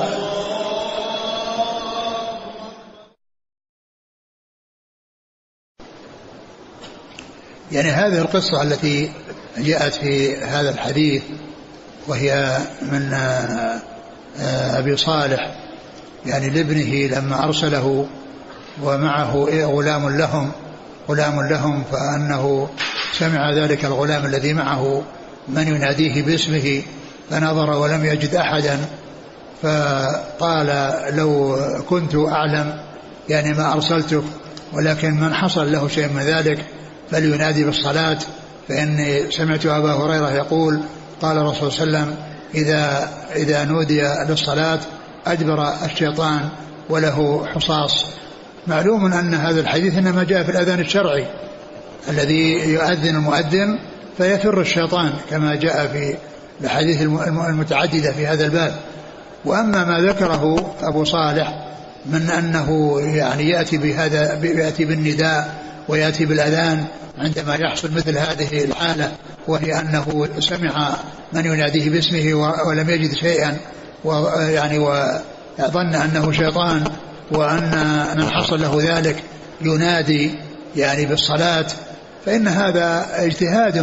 يعني هذه القصة التي جاءت في هذا الحديث وهي من أبي صالح يعني لابنه لما أرسله ومعه غلام لهم فأنه سمع ذلك الغلام الذي معه من يناديه باسمه فنظر ولم يجد أحدا، فقال لو كنت أعلم يعني ما أرسلتك، ولكن من حصل له شيء من ذلك فلينادي بالصلاة، فإني سمعت أبا هريرة يقول قال الرسول صلى الله عليه وسلم إذا نودي للصلاة أدبر الشيطان وله حصاص. معلوم أن هذا الحديث إنما جاء في الأذان الشرعي الذي يؤذن المؤذن فيفر الشيطان كما جاء في الحديث المتعددة في هذا الباب. وأما ما ذكره أبو صالح من أنه يعني يأتي بالنداء ويأتي بالأذان عندما يحصل مثل هذه الحالة، وهي أنه سمع من يناديه باسمه ولم يجد شيئا ويعني وظن أنه شيطان، وأن من حصل له ذلك ينادي يعني بالصلاة، فإن هذا اجتهاد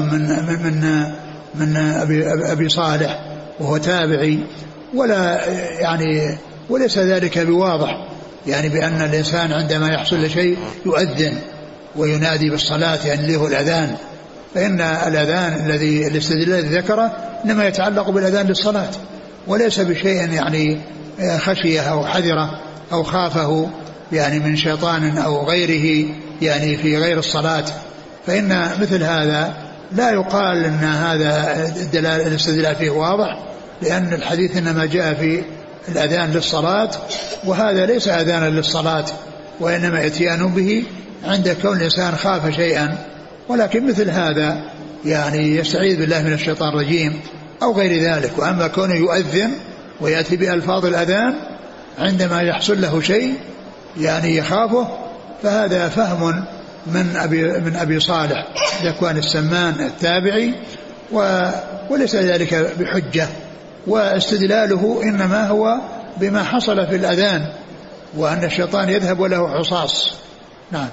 من أبي صالح وهو تابعي، ولا يعني وليس ذلك بواضح يعني بأن الإنسان عندما يحصل شيء يؤذن وينادي بالصلاة يعني له الأذان. فإن الأذان الذي الاستدلال ذكره إنما يتعلق بالأذان للصلاة، وليس بشيء يعني خشية أو حذرة أو خافه يعني من شيطان أو غيره يعني في غير الصلاة. فإن مثل هذا لا يقال أن هذا الاستدلال فيه واضح، لأن الحديث إنما جاء في الأذان للصلاة، وهذا ليس أذانا للصلاة، وإنما اتيان به عند كون الإنسان خاف شيئا. ولكن مثل هذا يعني يستعيذ بالله من الشيطان الرجيم أو غير ذلك. وأما كونه يؤذن ويأتي بألفاظ الأذان عندما يحصل له شيء يعني يخافه، فهذا فهم من أبي صالح ذكوان السمان التابعي، وليس ذلك بحجة، واستدلاله إنما هو بما حصل في الأذان وأن الشيطان يذهب وله حصاص. نعم.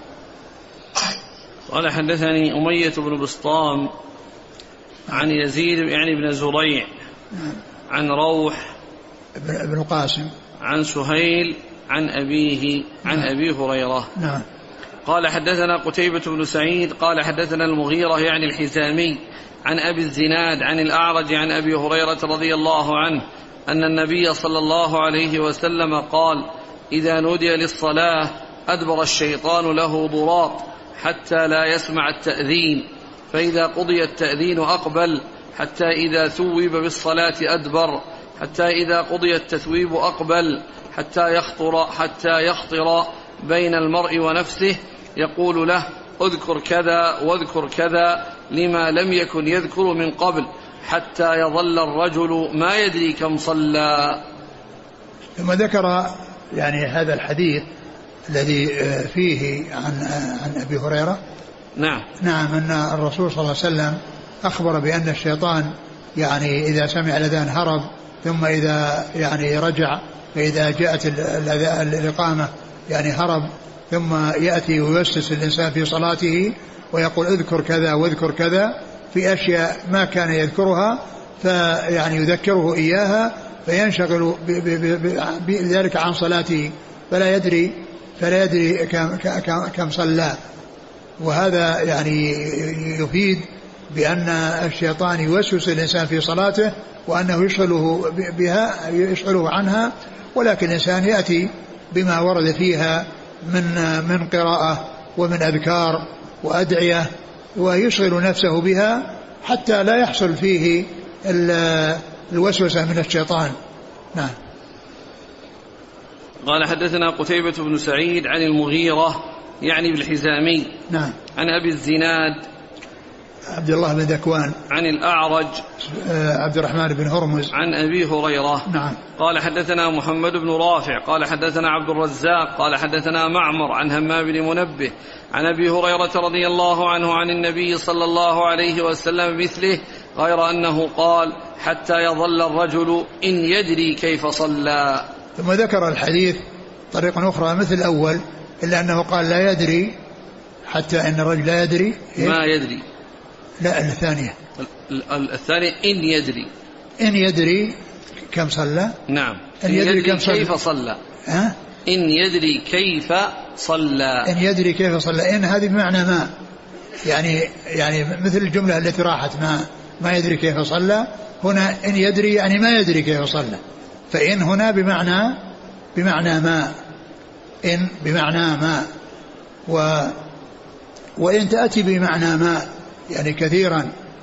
قال حدثني أمية بن بسطام عن يزيد يعني بن زريع عن روح بن قاسم عن سهيل عن أبيه عن أبي هريرة. نعم. قال حدثنا قتيبة بن سعيد قال حدثنا المغيرة يعني الحزامي عن أبي الزناد عن الأعرج عن أبي هريرة رضي الله عنه أن النبي صلى الله عليه وسلم قال إذا نودي للصلاة أدبر الشيطان له ضراط حتى لا يسمع التأذين، فإذا قضي التأذين أقبل، حتى إذا ثوب بالصلاة أدبر، حتى إذا قضي التثويب أقبل، حتى يخطر بين المرء ونفسه يقول له اذكر كذا واذكر كذا لما لم يكن يذكر من قبل، حتى يظل الرجل ما يدري كم صلى. ثم ذكر يعني هذا الحديث الذي فيه عن أبي هريرة. نعم أن الرسول صلى الله عليه وسلم أخبر بأن الشيطان يعني إذا سمع الأذان هرب، ثم إذا يعني رجع فإذا جاءت الإقامة يعني هرب، ثم يأتي ويوسوس الإنسان في صلاته ويقول اذكر كذا واذكر كذا في أشياء ما كان يذكرها، فيعني يذكره إياها فينشغل بذلك عن صلاته فلا يدري كم صلى. وهذا يعني يفيد بأن الشيطان يوسوس الإنسان في صلاته وأنه يشغله عنها، ولكن الإنسان يأتي بما ورد فيها من قراءة ومن أذكار وأدعية ويشغل نفسه بها حتى لا يحصل فيه الوسوسة من الشيطان. نعم. قال حدثنا قتيبة بن سعيد عن المغيرة يعني بالحزامي. نعم. عن أبي الزناد عبد الله بن ذكوان عن الأعرج عبد الرحمن بن هرمز عن أبي هريرة. نعم. قال حدثنا محمد بن رافع قال حدثنا عبد الرزاق قال حدثنا معمر عن همام بن منبه عن أبي هريرة رضي الله عنه عن النبي صلى الله عليه وسلم مثله، غير أنه قال حتى يظل الرجل إن يدري كيف صلى. ثم ذكر الحديث طريقة أخرى مثل الأول، إلا أنه قال لا يدري، حتى إن الرجل لا يدري ما يدري. لا، الثانية إن يدري كم صلى. نعم. إن يدري كيف صلى. إن يدري كيف صلى. إن يدري كيف صلى، إن هذه بمعنى ما، يعني مثل الجملة التي راحت ما يدري كيف صلى، هنا إن يدري يعني ما يدري كيف صلى، فإن هنا بمعنى ما، إن بمعنى ما، وإن تأتي بمعنى ما يعني كثيرا.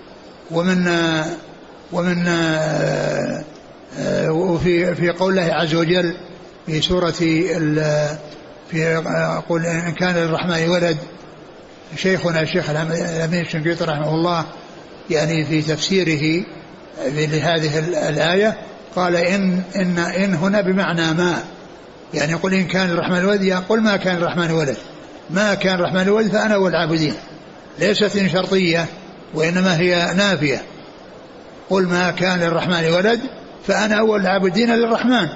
وفي قول الله عز وجل في سورة في قل إن كان للرحمن ولد، شيخنا الشيخ الأمين الشنقيطي رحمه الله يعني في تفسيره لهذه الآية قال إن هنا بمعنى ما، يعني يقول إن كان للرحمن ولد، يقول ما كان للرحمن ولد، ما كان للرحمن ولد فأنا أول العابدين، ليست إن شرطية وإنما هي نافية. قل ما كان للرحمن ولد فأنا أول العابدين للرحمن،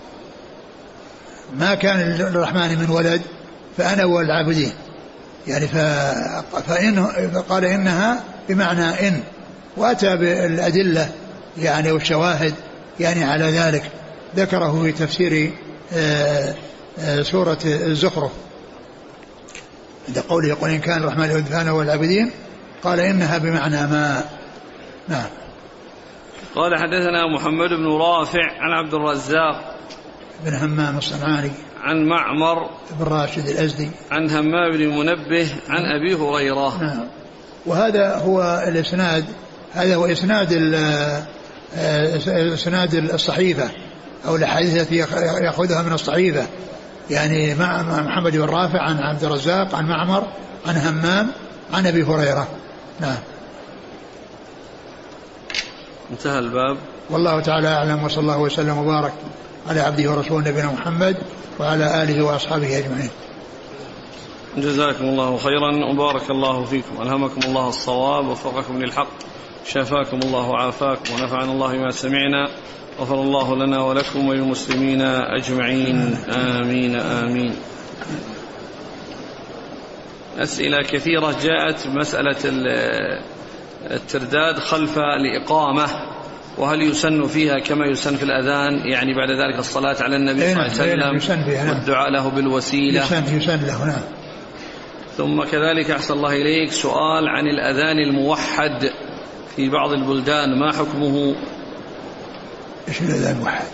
ما كان للرحمن من ولد فأنا أول العابدين، يعني فإن قال إنها بمعنى إن، وأتى بالأدلة يعني والشواهد يعني على ذلك، ذكره في تفسير سورة الزخرف عند قوله يقول إن كان الرحمن ولد فأنا أول العابدين، قال إنها بمعنى ما. نعم. قال حدثنا محمد بن رافع عن عبد الرزاق بن همام الصنعاني عن معمر بن راشد الأزدي عن همام بن منبه عن أبي هريرة. نعم. وهذا هو الإسناد، هذا هو إسناد الصحيفة أو الحديث التي يأخذها من الصحيفة، يعني مع محمد بن رافع عن عبد الرزاق عن معمر عن همام عن أبي هريرة. نعم. انتهى الباب. والله تعالى أعلم، وصلى الله وسلم وبارك على عبده ورسوله نبينا محمد وعلى آله وأصحابه أجمعين. جزاكم الله خيرا وبارك الله فيكم، ألهمكم الله الصواب ووفقكم للحق، شفاكم الله وعافاكم، ونفعنا الله بما سمعنا، غفر الله لنا ولكم وللمسلمين أجمعين، آمين آمين. أسئلة كثيرة جاءت، مسألة الترداد خلف الإقامة، وهل يسن فيها كما يسن في الأذان، يعني بعد ذلك الصلاة على النبي صلى الله عليه وسلم والدعاء له بالوسيلة؟ يسن له. نعم. ثم كذلك أحسن الله إليك سؤال عن الأذان الموحد في بعض البلدان، ما حكمه؟ إيش الأذان الموحد؟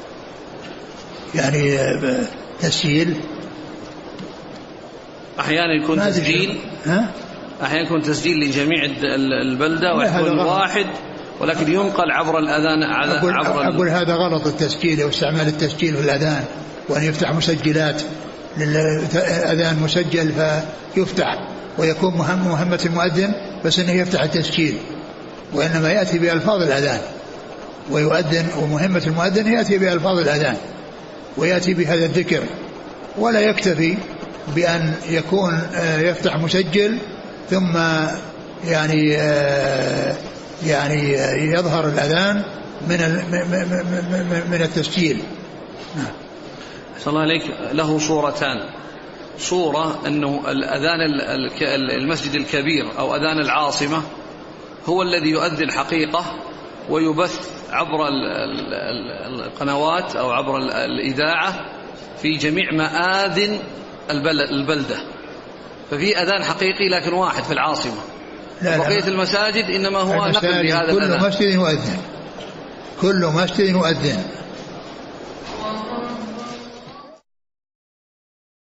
يعني تسجيل، أحيانا يكون تسجيل، أحيانا يكون تسجيل لجميع البلدة ويكون واحد، ولكن ينقل عبر الأذان. أقول هذا غلط، التسجيل واستعمال التسجيل في الأذان، وأن يفتح مسجلات للأذان مسجل فيفتح ويكون مهمة المؤذن بس أنه يفتح التسجيل، وإنما يأتي بألفاظ الأذان ويؤذن، ومهمة المؤذن يأتي بألفاظ الأذان ويأتي بهذا الذكر، ولا يكتفي بأن يكون يفتح مسجل ثم يعني يظهر الأذان من التسجيل. صلى الله عليك. له صورتان، صورة أنه الأذان المسجد الكبير أو أذان العاصمة هو الذي يؤذن حقيقة ويبث عبر القنوات أو عبر الإذاعة في جميع مآذن البلدة، ففي أذان حقيقي لكن واحد في العاصمة. بقية المساجد إنما هو نقل بهذا الأذان. كل مسجد يؤذن